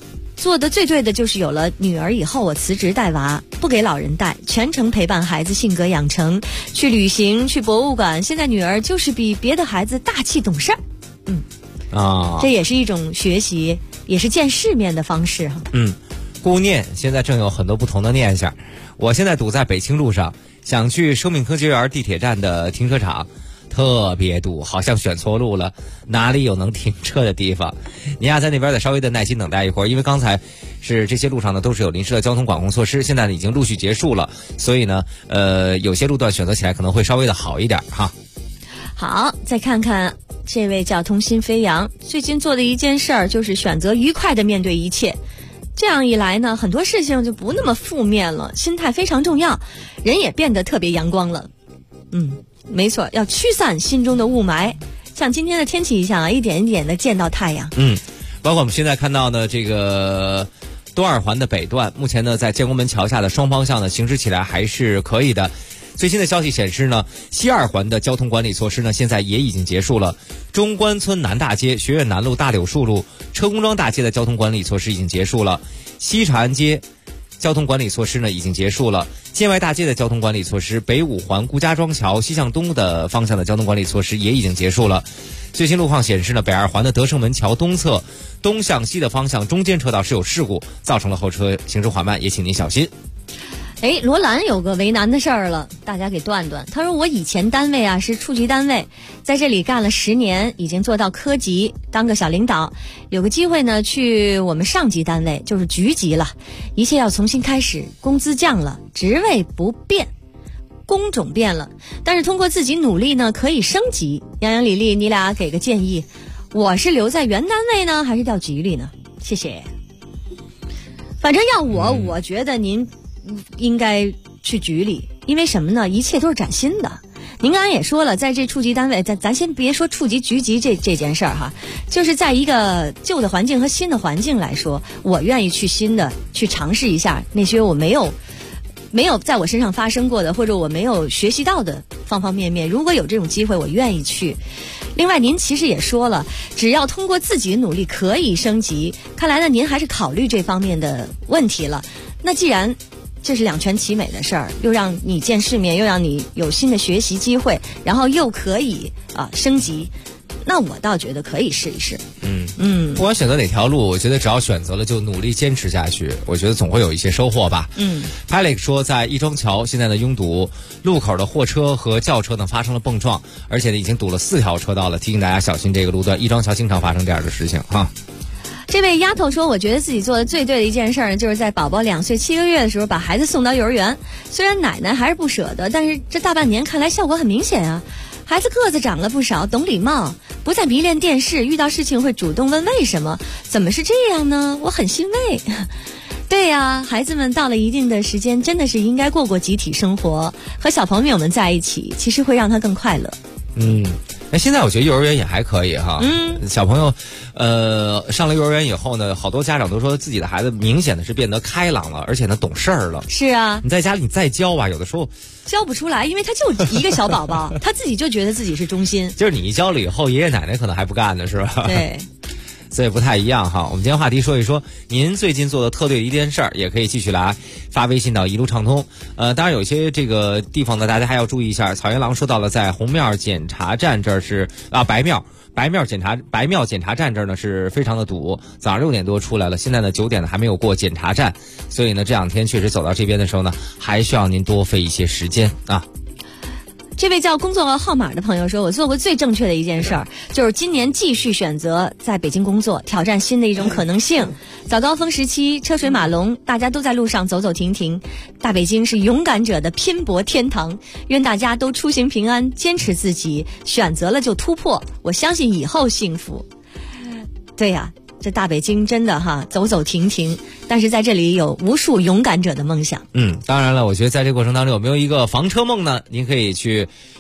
做的最对的就是有了女儿以后，我辞职带娃，不给老人带，全程陪伴孩子性格养成，去旅行，去博物馆。现在女儿就是比别的孩子大气懂事儿。这也是一种学习，也是见世面的方式哈。 顾念现在正有很多不同的念想。我现在堵在北京路上，想去生命科学园地铁站的停车场，特别堵，好像选错路了，哪里有能停车的地方？你在那边再稍微的耐心等待一会儿，因为刚才是这些路上呢都是有临时的交通管控措施，现在呢已经陆续结束了，所以呢有些路段选择起来可能会稍微的好一点哈。 好，再看看这位叫通心飞扬，最近做的一件事儿就是选择愉快的面对一切。这样一来呢，很多事情就不那么负面了，心态非常重要，人也变得特别阳光了。没错，要驱散心中的雾霾。像今天的天气一样一点一点的见到太阳。 包括我们现在看到呢，这个东二环的北段，目前呢在建国门桥下的双方向呢行驶起来还是可以的。最新的消息显示呢，西二环的交通管理措施呢现在也已经结束了。中关村南大街、学院南路、大柳树路、车公庄大街的交通管理措施已经结束了。西长安街交通管理措施呢已经结束了。建外大街的交通管理措施、北五环顾家庄桥西向东的方向的交通管理措施也已经结束了。最新路况显示呢，北二环的德胜门桥东侧东向西的方向中间车道是有事故，造成了后车行驶缓慢，也请您小心。 罗兰有个为难的事儿了，大家给断断。他说我以前单位是处级单位，在这里干了10年，已经做到科级，当个小领导，有个机会呢去我们上级单位，就是局级了，一切要重新开始，工资降了，职位不变，工种变了，但是通过自己努力呢可以升级。杨洋、李丽，你俩给个建议，我是留在原单位呢还是调局里呢？谢谢。反正要我觉得您应该去局里，因为什么呢？一切都是崭新的。您刚才也说了，在这处级单位，咱先别说处级局级这件事儿哈，就是在一个旧的环境和新的环境来说，我愿意去新的去尝试一下那些我没有在我身上发生过的，或者我没有学习到的方方面面。如果有这种机会，我愿意去。另外，您其实也说了，只要通过自己的努力可以升级，看来呢，您还是考虑这方面的问题了。那既然这是两全其美的事儿，又让你见世面，又让你有新的学习机会，然后又可以升级，那我倒觉得可以试一试。 不管选择哪条路，我觉得只要选择了就努力坚持下去，我觉得总会有一些收获吧。Alex 说，在亦庄桥现在的拥堵，路口的货车和轿车呢发生了碰撞，而且呢已经堵了4条车道了，提醒大家小心这个路段。亦庄桥经常发生这样的事情哈。 这位丫头说，我觉得自己做的最对的一件事儿，就是在宝宝2岁7个月的时候把孩子送到幼儿园。虽然奶奶还是不舍得，但是这大半年看来效果很明显啊。孩子个子长了不少，懂礼貌，不再迷恋电视，遇到事情会主动问为什么，怎么是这样呢？我很欣慰。对呀，孩子们到了一定的时间，真的是应该过集体生活，和小朋友们在一起，其实会让他更快乐。 现在我觉得幼儿园也还可以哈。小朋友上了幼儿园以后呢，好多家长都说自己的孩子明显的是变得开朗了，而且呢懂事儿了。 是啊， 你在家里你再教吧，有的时候教不出来，因为他就一个小宝宝，他自己就觉得自己是中心。 就是你一教了以后，爷爷奶奶可能还不干呢，是吧？ 对。 所以不太一样哈。我们今天话题说一说您最近做的特对的一件事儿，也可以继续来发微信到一路畅通。当然有一些这个地方呢，大家还要注意一下。草原狼说到了，在红庙检查站这儿是白庙检查站这儿呢是非常的堵，早上6点多出来了，现在呢9点呢还没有过检查站，所以呢这2天确实走到这边的时候呢，还需要您多费一些时间啊。 这位叫工作号码的朋友说，我做过最正确的一件事儿，就是今年继续选择在北京工作，挑战新的一种可能性。早高峰时期车水马龙，大家都在路上走走停停，大北京是勇敢者的拼搏天堂，愿大家都出行平安，坚持自己，选择了就突破，我相信以后幸福。对呀，这大北京真的走走停停，但是在这里有无数勇敢者的梦想。 当然了，我觉得在这个过程当中有没有一个房车梦呢？您可以去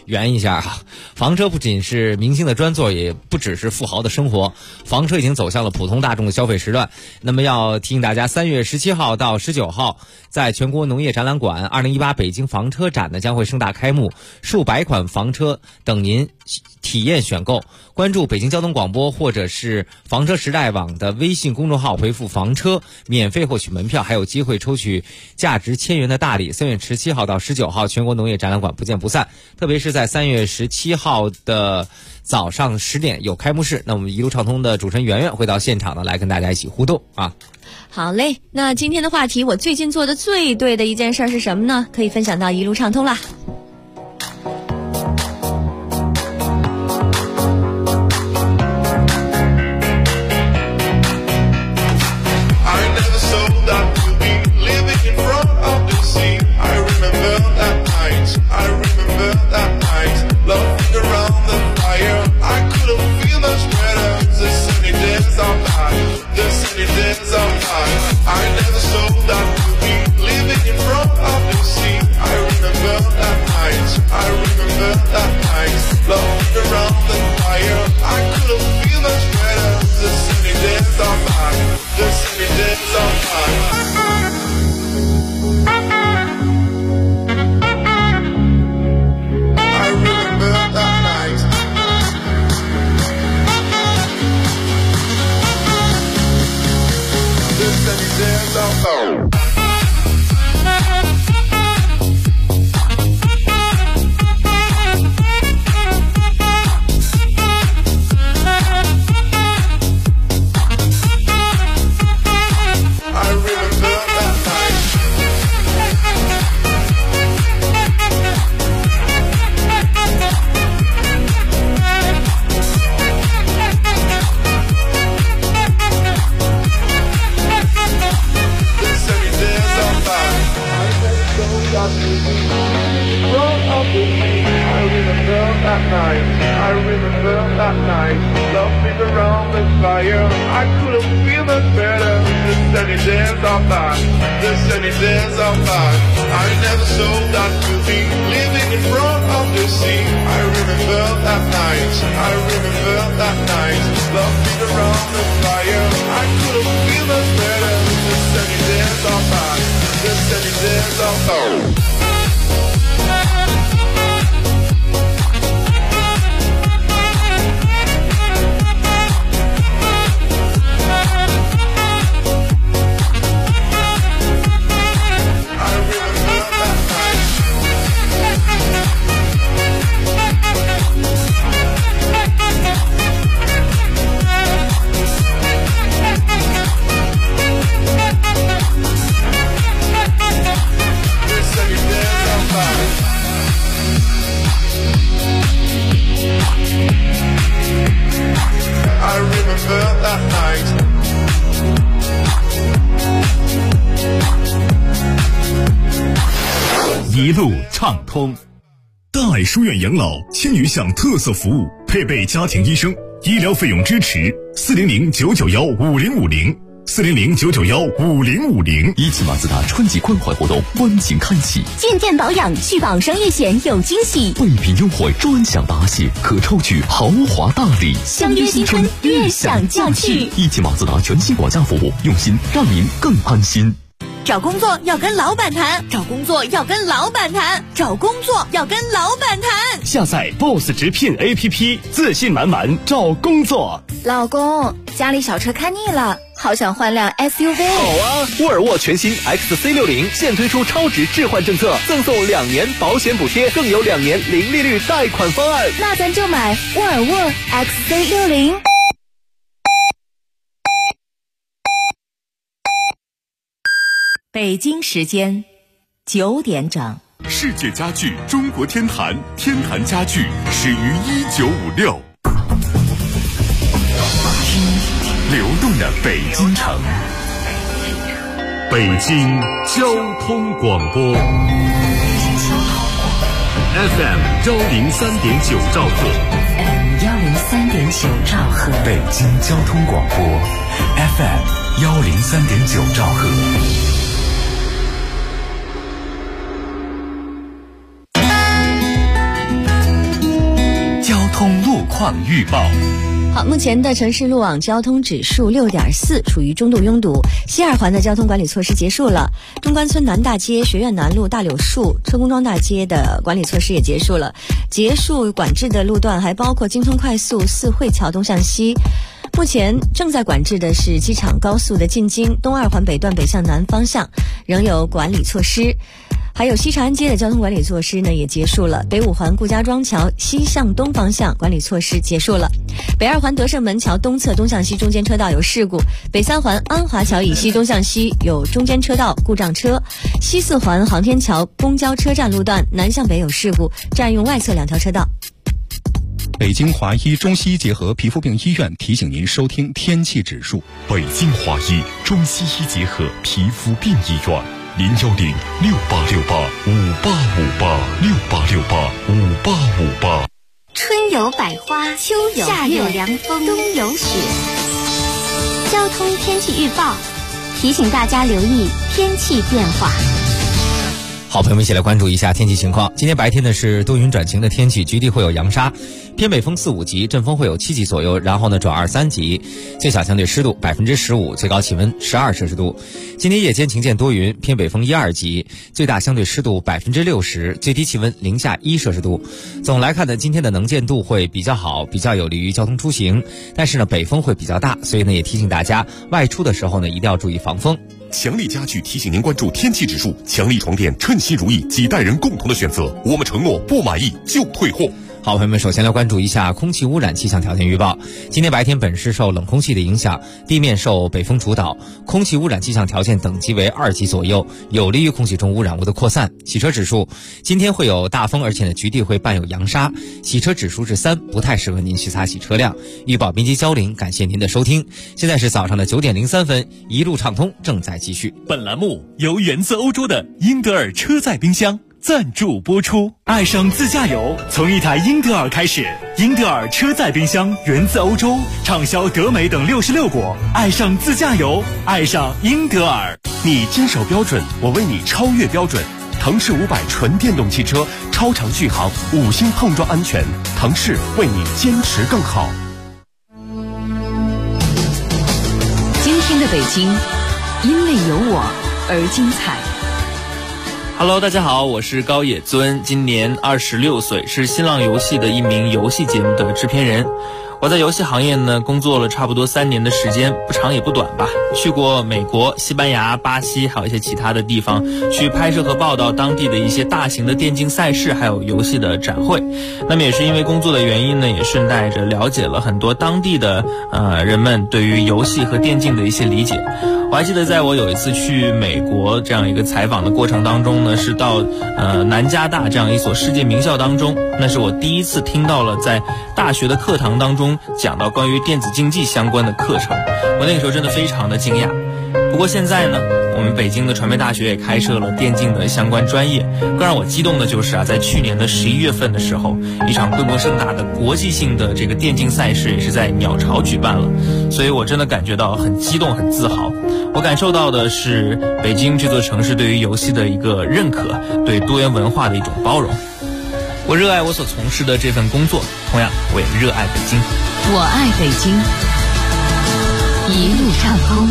圆一下啊。房车不仅是明星的专座，也不只是富豪的生活，房车已经走向了普通大众的消费时段。那么要提醒大家，3月17号到19号，在全国农业展览馆2018北京房车展呢将会盛大开幕，数百款房车等您体验选购。关注北京交通广播或者是房车时代网的微信公众号，回复房车免费获取门票，还有机会抽取价值1000元的大礼。3月17号到19号全国农业展览馆不见不散。特别是在3月17号的早上10点有开幕式，那我们一路畅通的主持人圆圆会到现场呢来跟大家一起互动啊。 好嘞，那今天的话题，我最近做的最对的一件事是什么呢？可以分享到一路畅通啦。 一路畅通。大爱书院养老千余项特色服务，配备家庭医生，医疗费用支持，400-991-5050，400-991-5050。 一汽马自达春季关怀活动温情开启， 健健保养续保商业险有惊喜， 备品优惠专享答谢，可抽取豪华大礼。 相约新春，悦享驾趣。 一汽马自达全新管家服务，用心让您更安心。 找工作要跟老板谈，找工作要跟老板谈，找工作要跟老板谈。 下载 Boss 直聘 APP， 自信满满找工作。 老公，家里小车看腻了，好想换辆 SUV。 好啊，沃尔沃全新 XC60现推出超值置换政策，赠送2年保险补贴，更有2年零利率贷款方案。 那咱就买沃尔沃 XC60。 北京时间9点整。 世界家具中国天坛，天坛家具始于1956。流动的北京城， 北京交通广播 FM 103.9兆赫 103.9兆赫， 北京交通广播 FM 103.9兆赫。 通路况预报。 好，目前的城市路网交通指数6.4，属于中度拥堵。西二环的交通管理措施结束了，中关村南大街、学院南路、大柳树、车公庄大街的管理措施也结束了。结束管制的路段还包括京通快速四惠桥东向西。目前正在管制的是机场高速的进京东二环北段北向南方向，仍有管理措施。还有西长安街的交通管理措施呢也结束了，北五环顾家庄桥西向东方向管理措施结束了，北二环德胜门桥东侧东向西中间车道有事故，北三环安华桥以西东向西有中间车道故障车，西四环航天桥公交车站路段南向北有事故，占用外侧2条车道。 北京华医中西医结合皮肤病医院提醒您收听天气指数。 北京华医中西医结合皮肤病医院，0106868586868685858。 春有百花，秋有夏有凉风，冬有雪。交通天气预报提醒大家留意天气变化。 好，朋友们一起来关注一下天气情况。今天白天呢是多云转晴的天气，局地会有扬沙，偏北风4、5级，阵风会有7级左右，然后呢转2、3级，最小相对湿度15%，最高气温12摄氏度。今天夜间晴间多云，偏北风1、2级，最大相对湿度60%，最低气温零下1摄氏度。总来看呢，今天的能见度会比较好，比较有利于交通出行，但是呢北风会比较大，所以呢也提醒大家外出的时候呢一定要注意防风。 强力家具提醒您关注天气指数，强力床垫称心如意，几代人共同的选择，我们承诺不满意就退货。 好，朋友们，首先来关注一下空气污染气象条件预报。今天白天本市受冷空气的影响，地面受北风主导，空气污染气象条件等级为2级左右，有利于空气中污染物的扩散。洗车指数，今天会有大风，而且呢局地会伴有扬沙，洗车指数是3，不太适合您去擦洗车辆。预报编辑焦玲，感谢您的收听。现在是早上的9点03分，一路畅通正在继续。 本栏目由源自欧洲的英德尔车载冰箱赞助播出。 爱上自驾游，从一台英德尔开始。英德尔车载冰箱源自欧洲，畅销德美等66国。爱上自驾游，爱上英德尔。 你坚守标准，我为你超越标准。腾势500纯电动汽车，超长续航，5星碰撞安全。腾势为你坚持更好。 今天的北京，因为有我而精彩。 Hello， 大家好，我是高野尊，今年26岁，是新浪游戏的一名游戏节目的制片人。我在游戏行业呢工作了差不多3年的时间，不长也不短吧，去过美国、西班牙、巴西，还有一些其他的地方，去拍摄和报道当地的一些大型的电竞赛事，还有游戏的展会。那么也是因为工作的原因呢，也顺带着了解了很多当地的人们对于游戏和电竞的一些理解。我还记得在我有一次去美国这样一个采访的过程当中呢，是到南加大这样一所世界名校当中，那是我第一次听到了在大学的课堂当中讲到关于电子竞技相关的课程，我那个时候真的非常的惊讶。不过现在呢，我们北京的传媒大学也开设了电竞的相关专业。更让我激动的就是在去年的11月份的时候，一场规模盛大的国际性的这个电竞赛事也是在鸟巢举办了，所以我真的感觉到很激动很自豪。我感受到的是北京这座城市对于游戏的一个认可，对多元文化的一种包容。我热爱我所从事的这份工作，同样我也热爱北京。 我爱北京，一路畅通。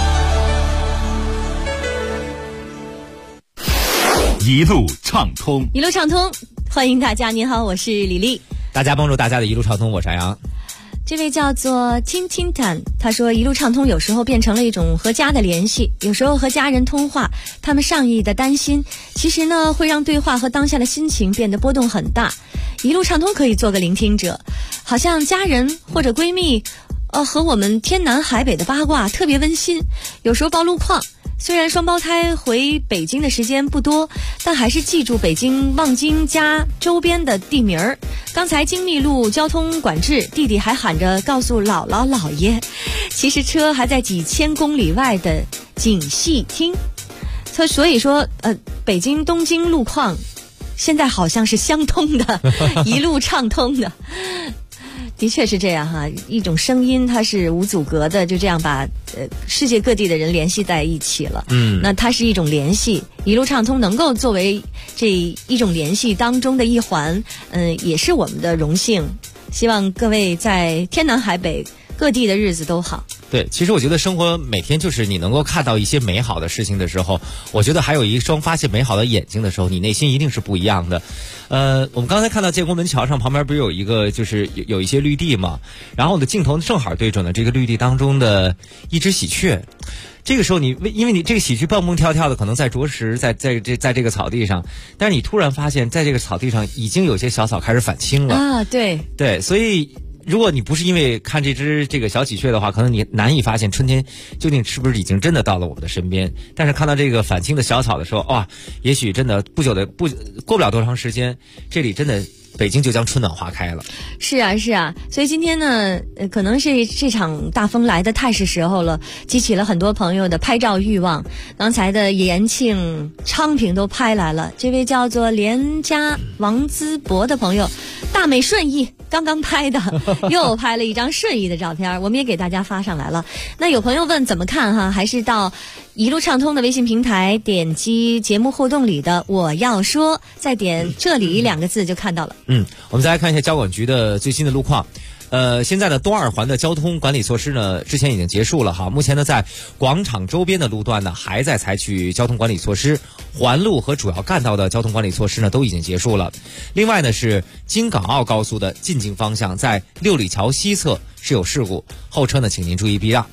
一路畅通， 一路畅通，欢迎大家。您好，我是李丽。 大家帮助大家的一路畅通，我是杨。 这位叫做听听坦，他说一路畅通有时候变成了一种和家的联系，有时候和家人通话，他们上亿的担心，其实呢会让对话和当下的心情变得波动很大。一路畅通可以做个聆听者，好像家人或者闺蜜和我们天南海北的八卦特别温馨，有时候报路况。虽然双胞胎回北京的时间不多，但还是记住北京望京家周边的地名儿。刚才京密路交通管制，弟弟还喊着告诉姥姥姥爷，其实车还在几千公里外的景细厅。所以说北京东京路况现在好像是相通的，一路畅通的。的确是这样哈，一种声音它是无阻隔的，就这样把世界各地的人联系在一起了。那它是一种联系，一路畅通能够作为这一种联系当中的一环，也是我们的荣幸。 希望各位在天南海北各地的日子都好。 对，其实我觉得生活每天就是你能够看到一些美好的事情的时候，我觉得还有一双发现美好的眼睛的时候，你内心一定是不一样的。我们刚才看到建国门桥上旁边不是有一个就是有一些绿地嘛，然后我的镜头正好对准了这个绿地当中的一只喜鹊。这个时候因为你这个喜鹊蹦蹦跳跳的可能在啄食在这个草地上，但是你突然发现在这个草地上已经有些小草开始返青了啊，对， 所以如果你不是因为看这个小喜鹊的话，可能你难以发现春天究竟是不是已经真的到了我们的身边。但是看到这个返青的小草的时候，哇，也许真的过不了多长时间，这里真的北京就将春暖花开了。 是啊，所以今天呢，可能是这场大风来的太是时候了，激起了很多朋友的拍照欲望。刚才的延庆、昌平都拍来了，这位叫做连家王淄博的朋友，大美顺义刚刚拍的，又拍了一张顺义的照片，我们也给大家发上来了。那有朋友问怎么看哈，还是到一路畅通的微信平台点击节目互动里的我要说，再点这里2个字就看到了。 我们再来看一下交管局的最新的路况。现在的东二环的交通管理措施呢，之前已经结束了哈。目前呢，在广场周边的路段呢，还在采取交通管理措施。环路和主要干道的交通管理措施呢，都已经结束了。另外呢，是京港澳高速的进京方向，在六里桥西侧是有事故，后车呢，请您注意避让。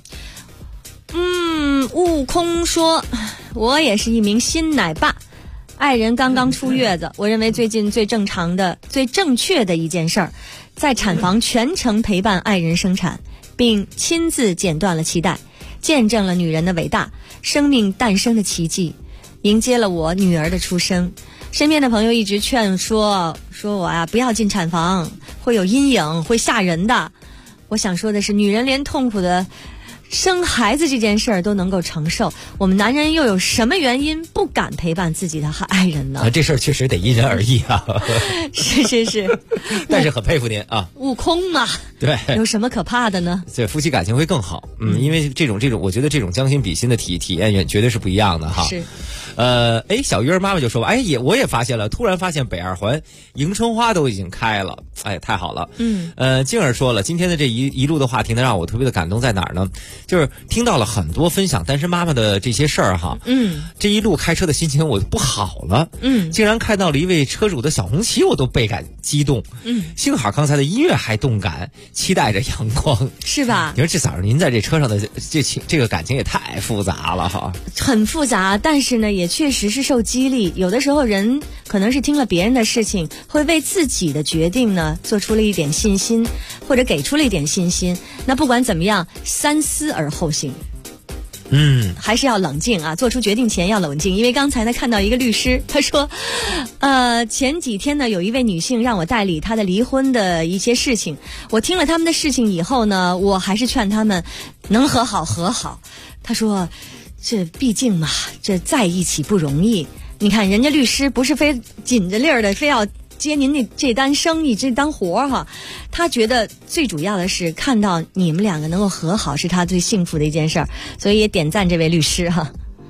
悟空说，我也是一名新奶爸。爱人刚刚出月子，我认为最近最正常的、最正确的一件事儿，在产房全程陪伴爱人生产，并亲自剪断了脐带，见证了女人的伟大，生命诞生的奇迹，迎接了我女儿的出生。身边的朋友一直劝说我呀，不要进产房，会有阴影，会吓人的。我想说的是，女人连痛苦的生孩子这件事儿都能够承受，我们男人又有什么原因不敢陪伴自己的爱人呢？ 这事儿确实得因人而异啊。 是， 但是很佩服您啊。 悟空嘛， 对， 有什么可怕的呢？ 这夫妻感情会更好。因为这种，我觉得这种将心比心的体验绝对是不一样的哈。 是。 小鱼儿妈妈就说我也发现了，突然发现北二环迎春花都已经开了，太好了。静儿说了，今天的这一路的话题呢，让我特别的感动在哪儿呢？就是听到了很多分享单身妈妈的这些事儿哈。这一路开车的心情我不好了。竟然看到了一位车主的小红旗，我都倍感激动。幸好刚才的音乐还动感，期待着阳光， 是吧？ 你说这早上您在这车上的这个感情也太复杂了哈。 很复杂，但是呢，也确实是受激励。有的时候人可能是听了别人的事情，会为自己的决定呢做出了一点信心，或者给出了一点信心。那不管怎么样，三思而后行。还是要冷静啊！做出决定前要冷静，因为刚才呢看到一个律师，他说，前几天呢有一位女性让我代理她的离婚的一些事情，我听了他们的事情以后呢，我还是劝他们能和好和好。他说，这毕竟嘛，这在一起不容易。你看人家律师不是非紧着力儿的，非要接您这单生意这单活哈，他觉得最主要的是看到你们2个能够和好，是他最幸福的一件事儿，所以也点赞这位律师哈。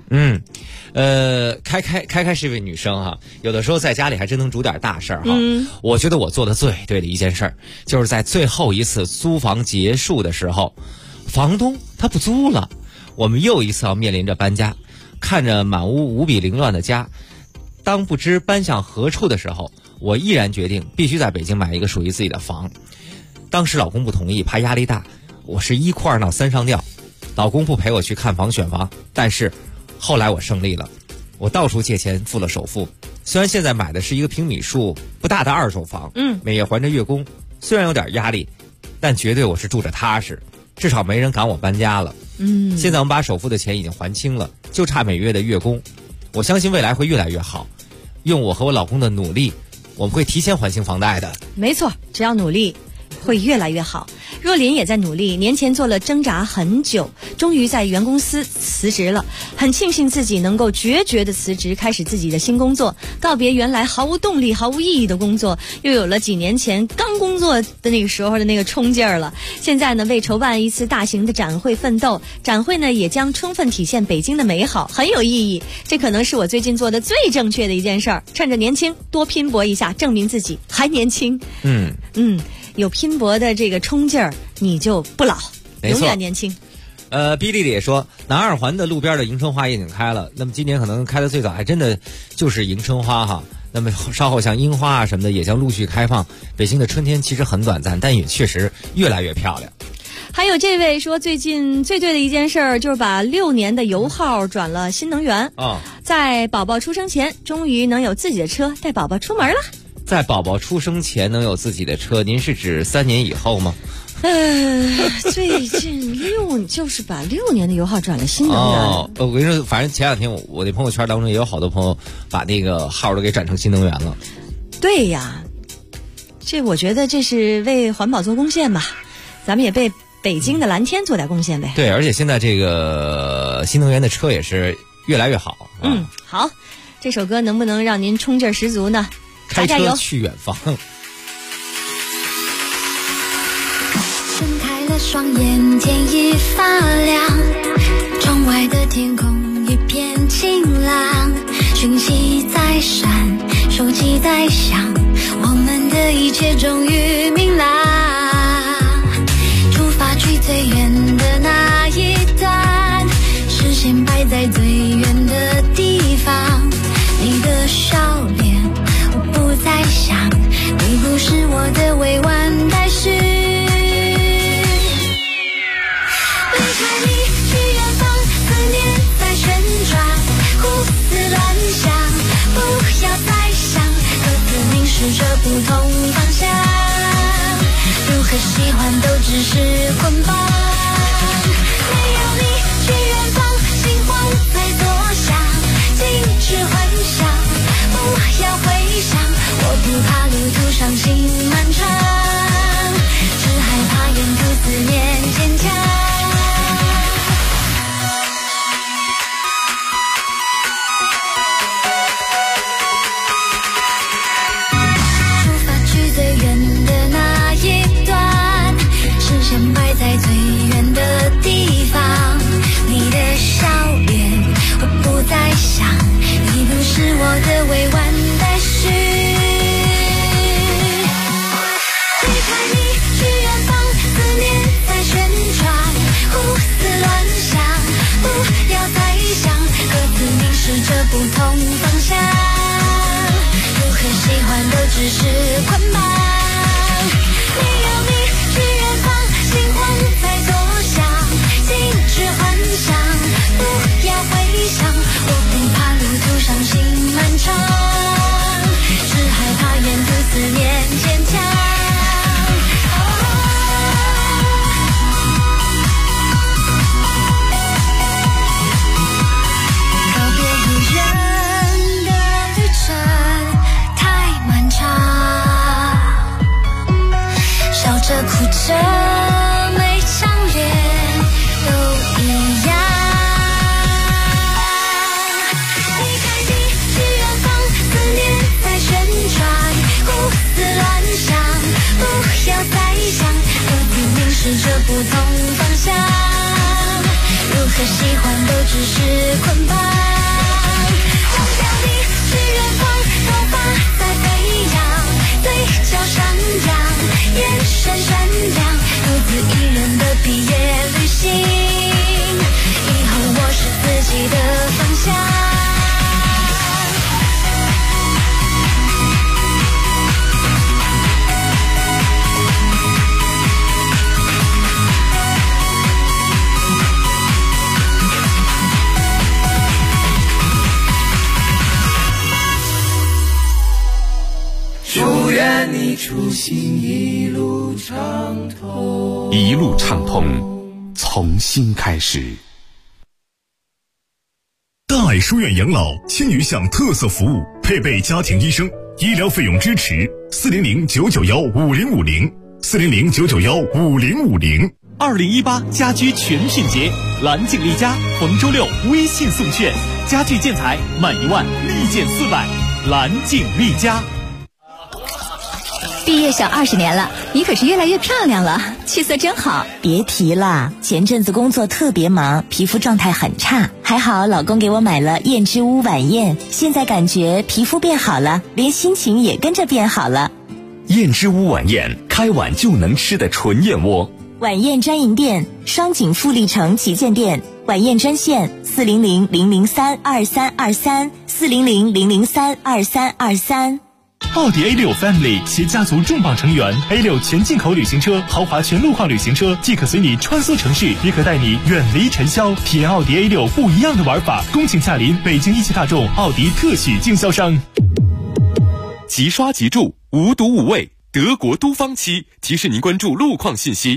开是一位女生哈，有的时候在家里还真能煮点大事儿哈。我觉得我做的最对的一件事儿，就是在最后一次租房结束的时候，房东他不租了，我们又一次要面临着搬家，看着满屋无比凌乱的家，当不知搬向何处的时候，我毅然决定必须在北京买一个属于自己的房。当时老公不同意，怕压力大，我是1哭2闹3上吊，老公不陪我去看房选房，但是后来我胜利了，我到处借钱付了首付。虽然现在买的是一个平米数不大的2手房，每月还着月供，虽然有点压力，但绝对我是住着踏实，至少没人赶我搬家了。现在我们把首付的钱已经还清了，就差每月的月供。我相信未来会越来越好，用我和我老公的努力，我们会提前还清房贷的。 没错，只要努力会越来越好。若琳也在努力，年前做了挣扎很久，终于在原公司辞职了，很庆幸自己能够决绝的辞职，开始自己的新工作，告别原来毫无动力毫无意义的工作，又有了几年前刚工作的那个时候的那个冲劲儿了。现在呢，为筹办一次大型的展会奋斗，展会呢也将充分体现北京的美好，很有意义。这可能是我最近做的最正确的一件事儿，趁着年轻多拼搏一下，证明自己还年轻。 有拼搏的这个冲劲儿，你就不老，永远年轻。 比利也说，南二环的路边的迎春花也已经开了。那么今年可能开的最早，还真的就是迎春花哈。那么稍后像樱花啊什么的也将陆续开放。北京的春天其实很短暂，但也确实越来越漂亮。 还有这位说，最近最对的一件事儿就是把6年的油耗转了新能源在宝宝出生前，终于能有自己的车带宝宝出门了。 在宝宝出生前能有自己的车，您是指3年以后吗？ 最近就是把6年的油耗转了新能源。 我跟你说，反正前2天我的朋友圈当中也有好多朋友把那个号都给转成新能源了。 对呀，我觉得这是为环保做贡献吧，咱们也为北京的蓝天做点贡献呗。 对，而且现在这个新能源的车也是越来越好。 好，这首歌能不能让您冲劲十足呢？ 开车去远方。 睁开了双眼，天已发亮，窗外的天空一片晴朗，讯息在闪，手机在响，我们的一切终于明朗。出发去最远的那一段，视线摆在最远的地方，你的笑脸我不再想，你不是我的未完待续。试着不同方向，如何喜欢都只是捆绑。没有你去远方，心慌在作响，禁止幻想，不要回想。我不怕路途上行漫长，只害怕沿途思念坚强。在最远的地方，你的笑脸我不再想，你不是我的未完待续。离开你去远方，思念在旋转，胡思乱想，不要再想，各自凝视着不同方向，如何喜欢都只是捆绑。没有你去远方，心慌在作响，禁止幻想，不要回想。我不怕路途上行漫长，只害怕沿途思念坚强。告别无人的旅程太漫长，笑着哭着。试着不同方向，如何喜欢都只是捆绑。忘掉你去远方，头发在飞扬，嘴角上扬，眼神闪亮，独自一人的毕业旅行，以后我是自己的方向。 祝愿你出行一路畅通， 一路畅通，从新开始。 大爱书院养老千余项特色服务，配备家庭医生，医疗费用支持，400-991-5050 400-991-5050。 2018家居全品节，蓝景丽家逢周六微信送券，家具建材满1万立减400，蓝景丽家。 毕业小20年了，你可是越来越漂亮了，气色真好。别提了，前阵子工作特别忙，皮肤状态很差，还好老公给我买了燕之屋晚宴，现在感觉皮肤变好了，连心情也跟着变好了。 燕之屋晚宴，开碗就能吃的纯燕窝。 晚宴专营店：双井富力城旗舰店。晚宴专线：400-003-2323，400-003-2323。 奥迪 A6 Family 携家族重磅成员 A6 全进口旅行车、豪华全路况旅行车，既可随你穿梭城市，也可带你远离尘嚣，体验奥迪 A6 不一样的玩法。恭请驾临北京一汽大众奥迪特许经销商。 即刷即住，无毒无味，德国都方漆提示您关注路况信息。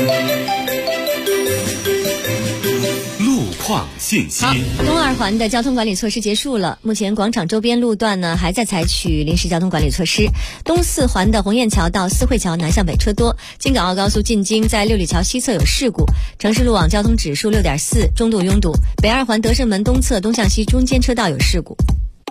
路况信息。 好，东二环的交通管理措施结束了，目前广场周边路段呢还在采取临时交通管理措施。东四环的鸿雁桥到四惠桥南向北车多，京港澳高速进京在六里桥西侧有事故，城市路网交通指数6.4，中度拥堵。北二环德胜门东侧东向西中间车道有事故。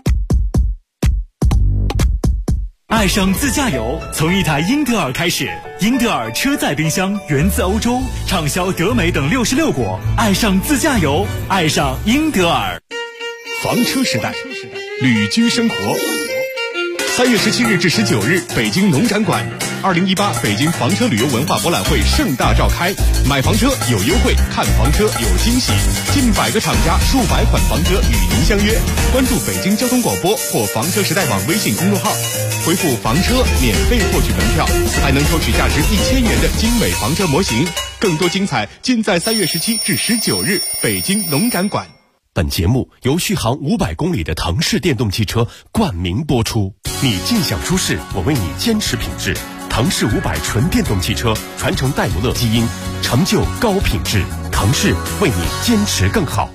爱上自驾游，从一台英特尔开始。英特尔车载冰箱源自欧洲，畅销德美等66国。爱上自驾游，爱上英特尔。 房车时代，旅居生活。3月17日至19日，北京农展馆，2018北京房车旅游文化博览会盛大召开。买房车有优惠，看房车有惊喜，近100个厂家，数百款房车与您相约。关注北京交通广播或房车时代网微信公众号，回复房车免费获取门票，还能抽取价值1000元的精美房车模型。更多精彩尽在3月17至19日北京农展馆。 本节目由续航500公里的腾势电动汽车冠名播出。你尽享舒适，我为你坚持品质。腾势500纯电动汽车传承戴姆勒基因，成就高品质。腾势为你坚持更好。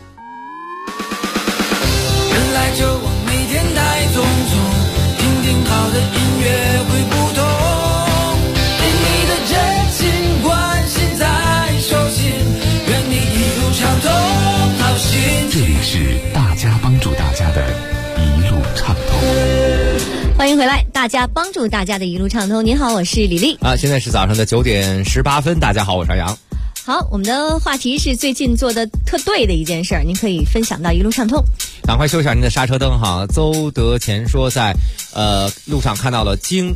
人来就往，每天带匆匆，听听好的音乐会不同。对你的真情关心在手心，愿你一路畅通。好心情。 这里是大家帮助大家的一路畅通。 欢迎回来，大家帮助大家的一路畅通。您好，我是李丽啊。现在是早上的9点18分。大家好，我是杨洋。 好，我们的话题是最近做的特对的一件事儿，您可以分享到一路畅通。 赶快修一下您的刹车灯哈。邹德前说在路上看到了京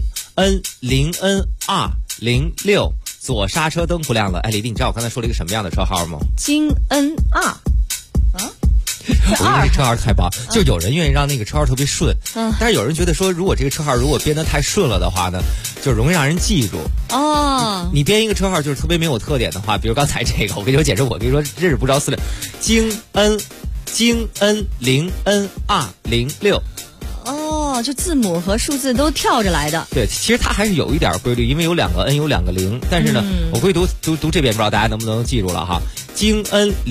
N0N206 左刹车灯不亮了。哎，李丽，你知道我刚才说了一个什么样的车号吗？ 京 N2 啊。 我觉得这车号太棒，就有人愿意让那个车号特别顺，但是有人觉得说，如果这个车号如果编得太顺了的话呢，就容易让人记住。 哦， 你编一个车号就是特别没有特点的话，比如刚才这个，我跟你说解释，我跟你说真是不着4六，京 N0N206。 哦，就字母和数字都跳着来的。 对，其实它还是有一点规律，因为有2个 N 有2个0，但是呢，我估计读这边不知道大家能不能记住了哈。京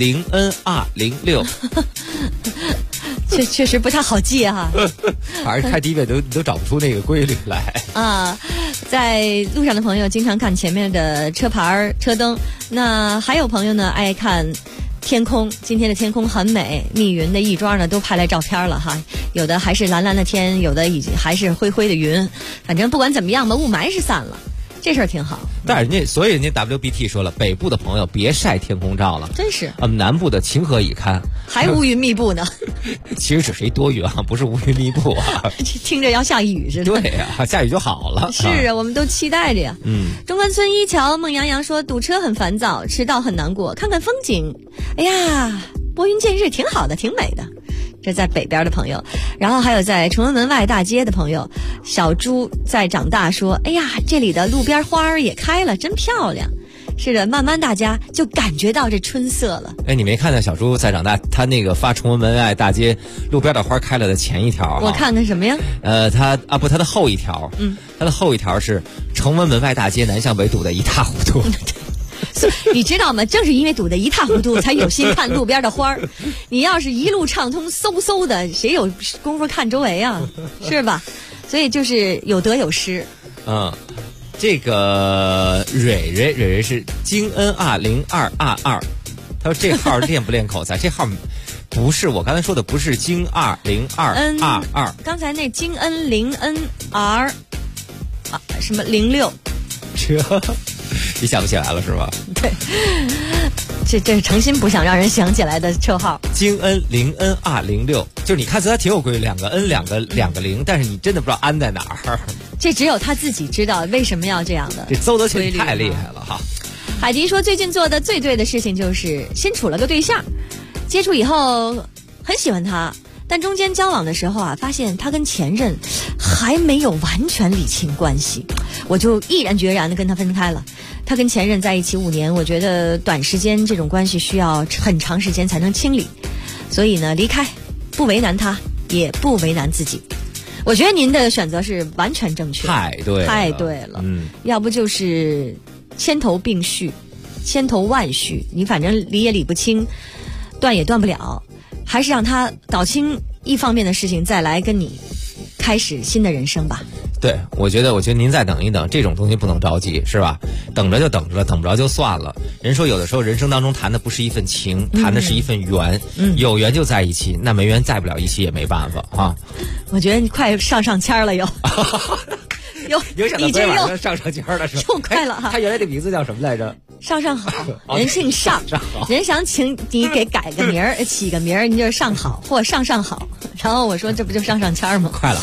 N0N206， 这确实不太好记哈。 反正开第一遍都找不出那个规律来啊。在路上的朋友经常看前面的车牌车灯，那还有朋友呢爱看天空。今天的天空很美，密云的亦庄呢都拍来照片了哈，有的还是蓝蓝的天，有的已经还是灰灰的云，反正不管怎么样吧，雾霾是散了，这事儿挺好。 但是所以人家 WBT 说了，北部的朋友别晒天空照了， 真是。 南部的情何以堪？ 还乌云密布呢。 其实只是一多云啊，不是乌云密布啊。 听着要下雨似的。 对呀，下雨就好了。 是啊，我们都期待着呀。中关村一桥孟洋洋说堵车很烦躁，迟到很难过，看看风景，哎呀，拨云见日挺好的，挺美的。这在北边的朋友，然后还有在崇文门外大街的朋友，小猪在长大说，哎呀，这里的路边花儿也开了，真漂亮。是的，慢慢大家就感觉到这春色了。 哎，你没看到小猪在长大他那个发崇文门外大街路边的花开了的前一条？ 我看看什么呀？ 他的后一条，他的后一条是崇文门外大街南向北堵得一塌糊涂。 你知道吗？正是因为堵得一塌糊涂，才有心看路边的花儿。你要是一路畅通，嗖的，谁有功夫看周围啊？是吧？所以就是有得有失。 这个蕊蕊是京 N20222，他说这号练不练口才？这号不是我刚才说的，不是京20222。 刚才那京 N0NR 什么06。 你想不起来了是吧？ 对，这是诚心不想让人想起来的车号。 京 N0N206，就是你看似它挺有规律，2个 N 两个0，但是你真的不知道安在哪儿。 这只有他自己知道为什么要这样的。 这邹德庆太厉害了哈。 海迪说，最近做的最对的事情就是先处了个对象，接触以后很喜欢他，但中间交往的时候啊，发现他跟前任还没有完全理清关系，我就毅然决然的跟他分开了。他跟前任在一起5年，我觉得短时间这种关系需要很长时间才能清理，所以呢，离开不为难他，也不为难自己。我觉得您的选择是完全正确， 太对了。 要不就是千头并续，千头万绪，你反正理也理不清，断也断不了，还是让他搞清一方面的事情，再来跟你开始新的人生吧。 对，我觉得您再等一等，这种东西不能着急，是吧？等着就等着了，等不着就算了。人说有的时候人生当中谈的不是一份情，谈的是一份缘。有缘就在一起，那没缘在不了一起也没办法啊。 我觉得你快上签了又。 有想到昨天晚上上签了是吧？ 又快了哈。 他原来的名字叫什么来着？ 上好，人姓上，人想请你给改个名儿，起个名儿，你就是上好或上好。然后我说这不就上签吗？ 快了。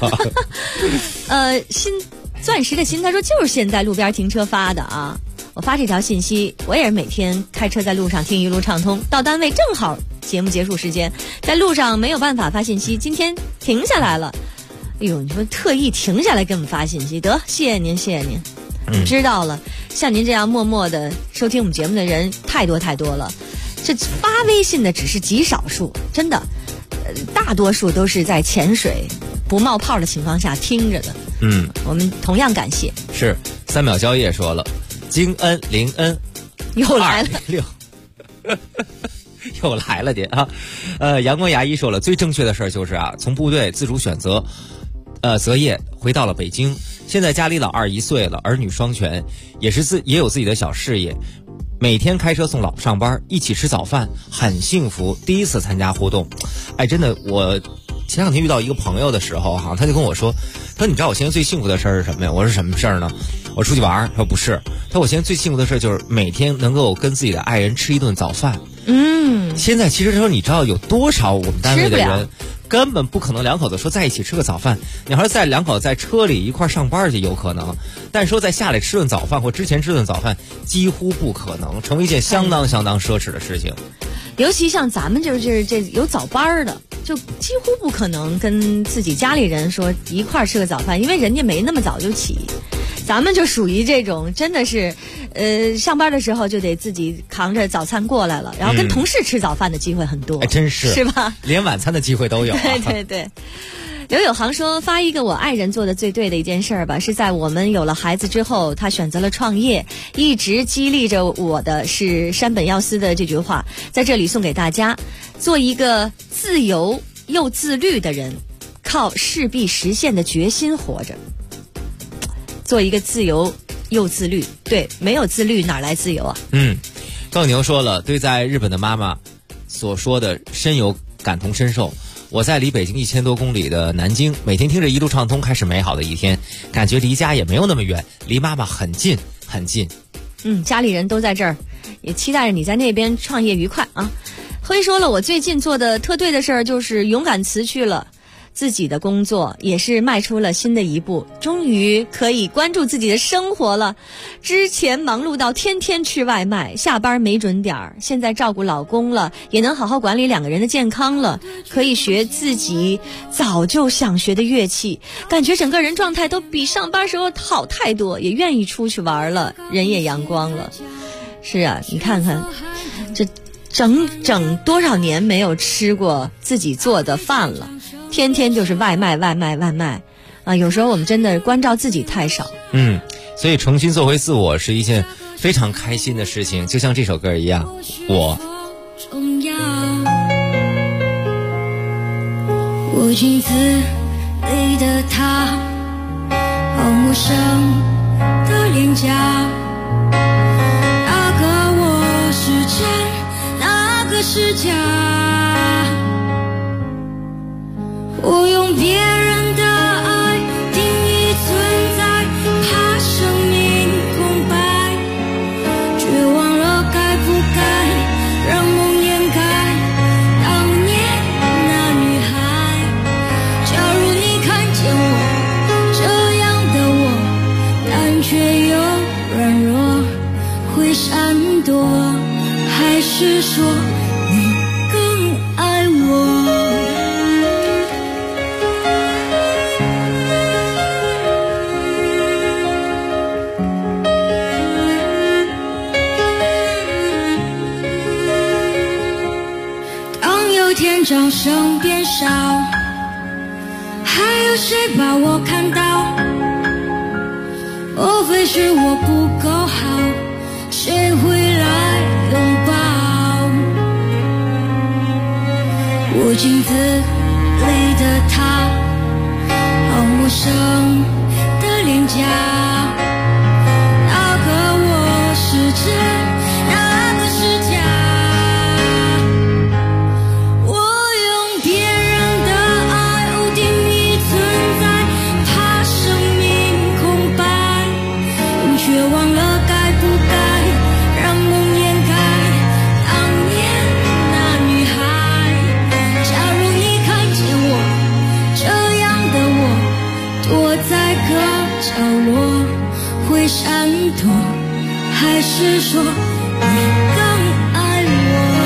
新钻石的心，他说就是现在路边停车发的啊。我发这条信息，我也是每天开车在路上听一路畅通，到单位正好节目结束时间，在路上没有办法发信息，今天停下来了。哎呦，你说特意停下来给我们发信息，得谢谢您。知道了，像您这样默默的收听我们节目的人太多了，这发微信的只是极少数，真的，大多数都是在潜水不冒泡的情况下听着的。我们同样感谢。 是3秒交易说了，金恩林恩又来了 206又来了点啊。阳光牙医说了，最正确的事儿就是啊，从部队自主选择择业回到了北京，现在家里老二1岁了，儿女双全，也有自己的小事业，每天开车送老婆上班，一起吃早饭，很幸福。第一次参加活动，哎，真的，我前2天遇到一个朋友的时候哈，他就跟我说你知道我现在最幸福的事儿是什么呀？我说什么事儿呢？我出去玩。他说不是，他说我现在最幸福的事儿就是每天能够跟自己的爱人吃一顿早饭。现在其实说你知道有多少我们单位的人根本不可能2口子说在一起吃个早饭，你要是在2口子在车里一块上班去有可能，但说在下来吃顿早饭或之前吃顿早饭几乎不可能，成为一件相当奢侈的事情。 尤其像咱们就是这有早班的，就几乎不可能跟自己家里人说一块吃个早饭，因为人家没那么早就起。咱们就属于这种真的是上班的时候就得自己扛着早餐过来了，然后跟同事吃早饭的机会很多。 真是吧？ 连晚餐的机会都有。 对。刘有航说，发一个我爱人做的最对的一件事吧，是在我们有了孩子之后，他选择了创业，一直激励着我的是山本耀司的这句话，在这里送给大家：做一个自由又自律的人，靠势必实现的决心活着。做一个自由又自律，对，没有自律哪来自由啊？ 更牛说了，对在日本的妈妈所说的深有感同身受。我在离北京1000多公里的南京，每天听着一路畅通，开始美好的一天，感觉离家也没有那么远，离妈妈很近很近。 家里人都在这儿，也期待着你在那边创业愉快啊。辉说了，我最近做的特对的事儿就是勇敢辞去了自己的工作，也是迈出了新的一步，终于可以关注自己的生活了。之前忙碌到天天吃外卖，下班没准点儿，现在照顾老公了，也能好好管理2个人的健康了，可以学自己早就想学的乐器，感觉整个人状态都比上班时候好太多，也愿意出去玩了，人也阳光了。是啊，你看看这整多少年没有吃过自己做的饭了，天天就是外卖啊！有时候我们真的关照自己太少。 所以重新做回自我是一件非常开心的事情，就像这首歌一样。我镜子里的他，好陌生的脸颊，那个我是真，那个是假。我用别人的爱定义存在，怕生命空白，却忘了该不该让梦掩盖当年那女孩。假如你看见我这样的多，还是说你更爱我？当有天掌声变少，还有谁把我看到？莫非是我不够好，谁会来拥抱？我镜子里的他，好陌生的脸颊，那个我是真，那个是假？我用别人的爱定义存在，怕生命空白，却忘了该不该让梦掩盖当年那女孩。假如你看见我这样的我，躲在个角落，会闪躲，还是说你更爱我？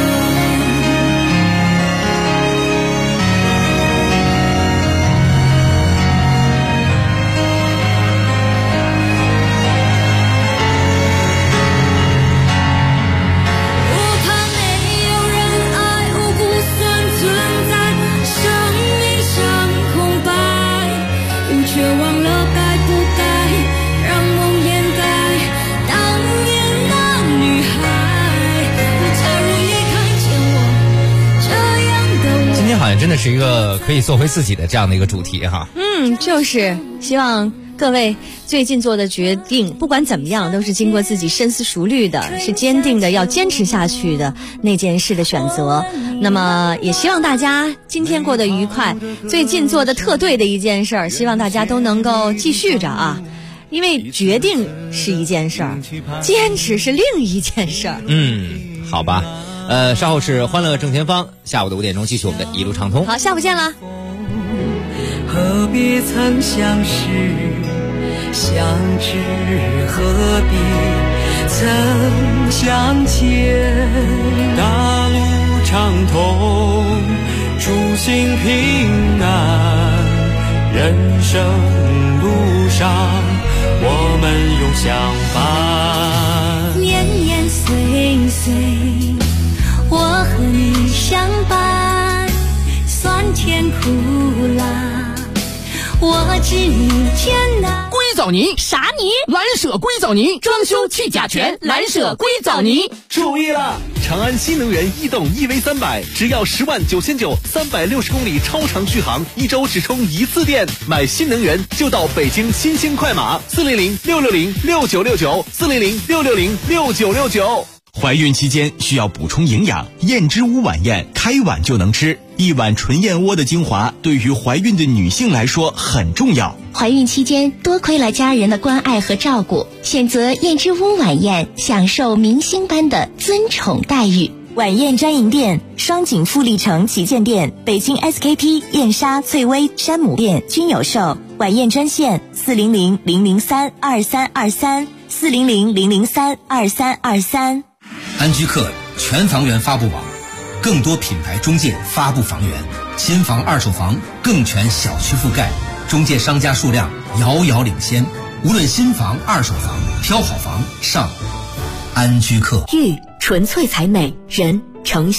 却忘了该不该让梦掩盖当年那女孩。假如你看见我这样的我， 今天好像真的是一个可以做回自己的这样的一个主题哈。 就是希望各位最近做的决定，不管怎么样，都是经过自己深思熟虑的，是坚定的要坚持下去的那件事的选择。那么也希望大家今天过得愉快，最近做的特对的一件事儿，希望大家都能够继续着啊。因为决定是一件事儿，坚持是另一件事儿。 好吧，稍后是欢乐正前方，下午的5点钟继续我们的一路畅通。 好，下午见了。 何必曾相识，相知何必曾相见？大路畅通，诸行平安，人生路上我们永相伴。 年年岁岁，我和你相伴，酸甜苦辣，我知你艰难。 硅藻泥啥泥？蓝舍硅藻泥，装修去甲醛，蓝舍硅藻泥。 注意了，长安新能源逸动 EV300，只要10.99360公里超长续航，1周只充1次电。买新能源就到北京新兴快马，400-660-6969，400-660-6969。 怀孕期间需要补充营养，燕之屋晚宴开碗就能吃。一碗纯燕窝的精华对于怀孕的女性来说很重要。 怀孕期间多亏了家人的关爱和照顾，选择燕之屋晚宴，享受明星般的尊宠待遇。 晚宴专营店：双井富力城旗舰店、北京 SKP、燕莎、翠微、山姆店均有售。晚宴专线：400-003-2323，400-003-2323。 安居客全房源发布网，更多品牌中介发布房源，新房二手房更全小区覆盖，中介商家数量遥遥领先。无论新房二手房，挑好房上安居客。 玉纯粹才美，人诚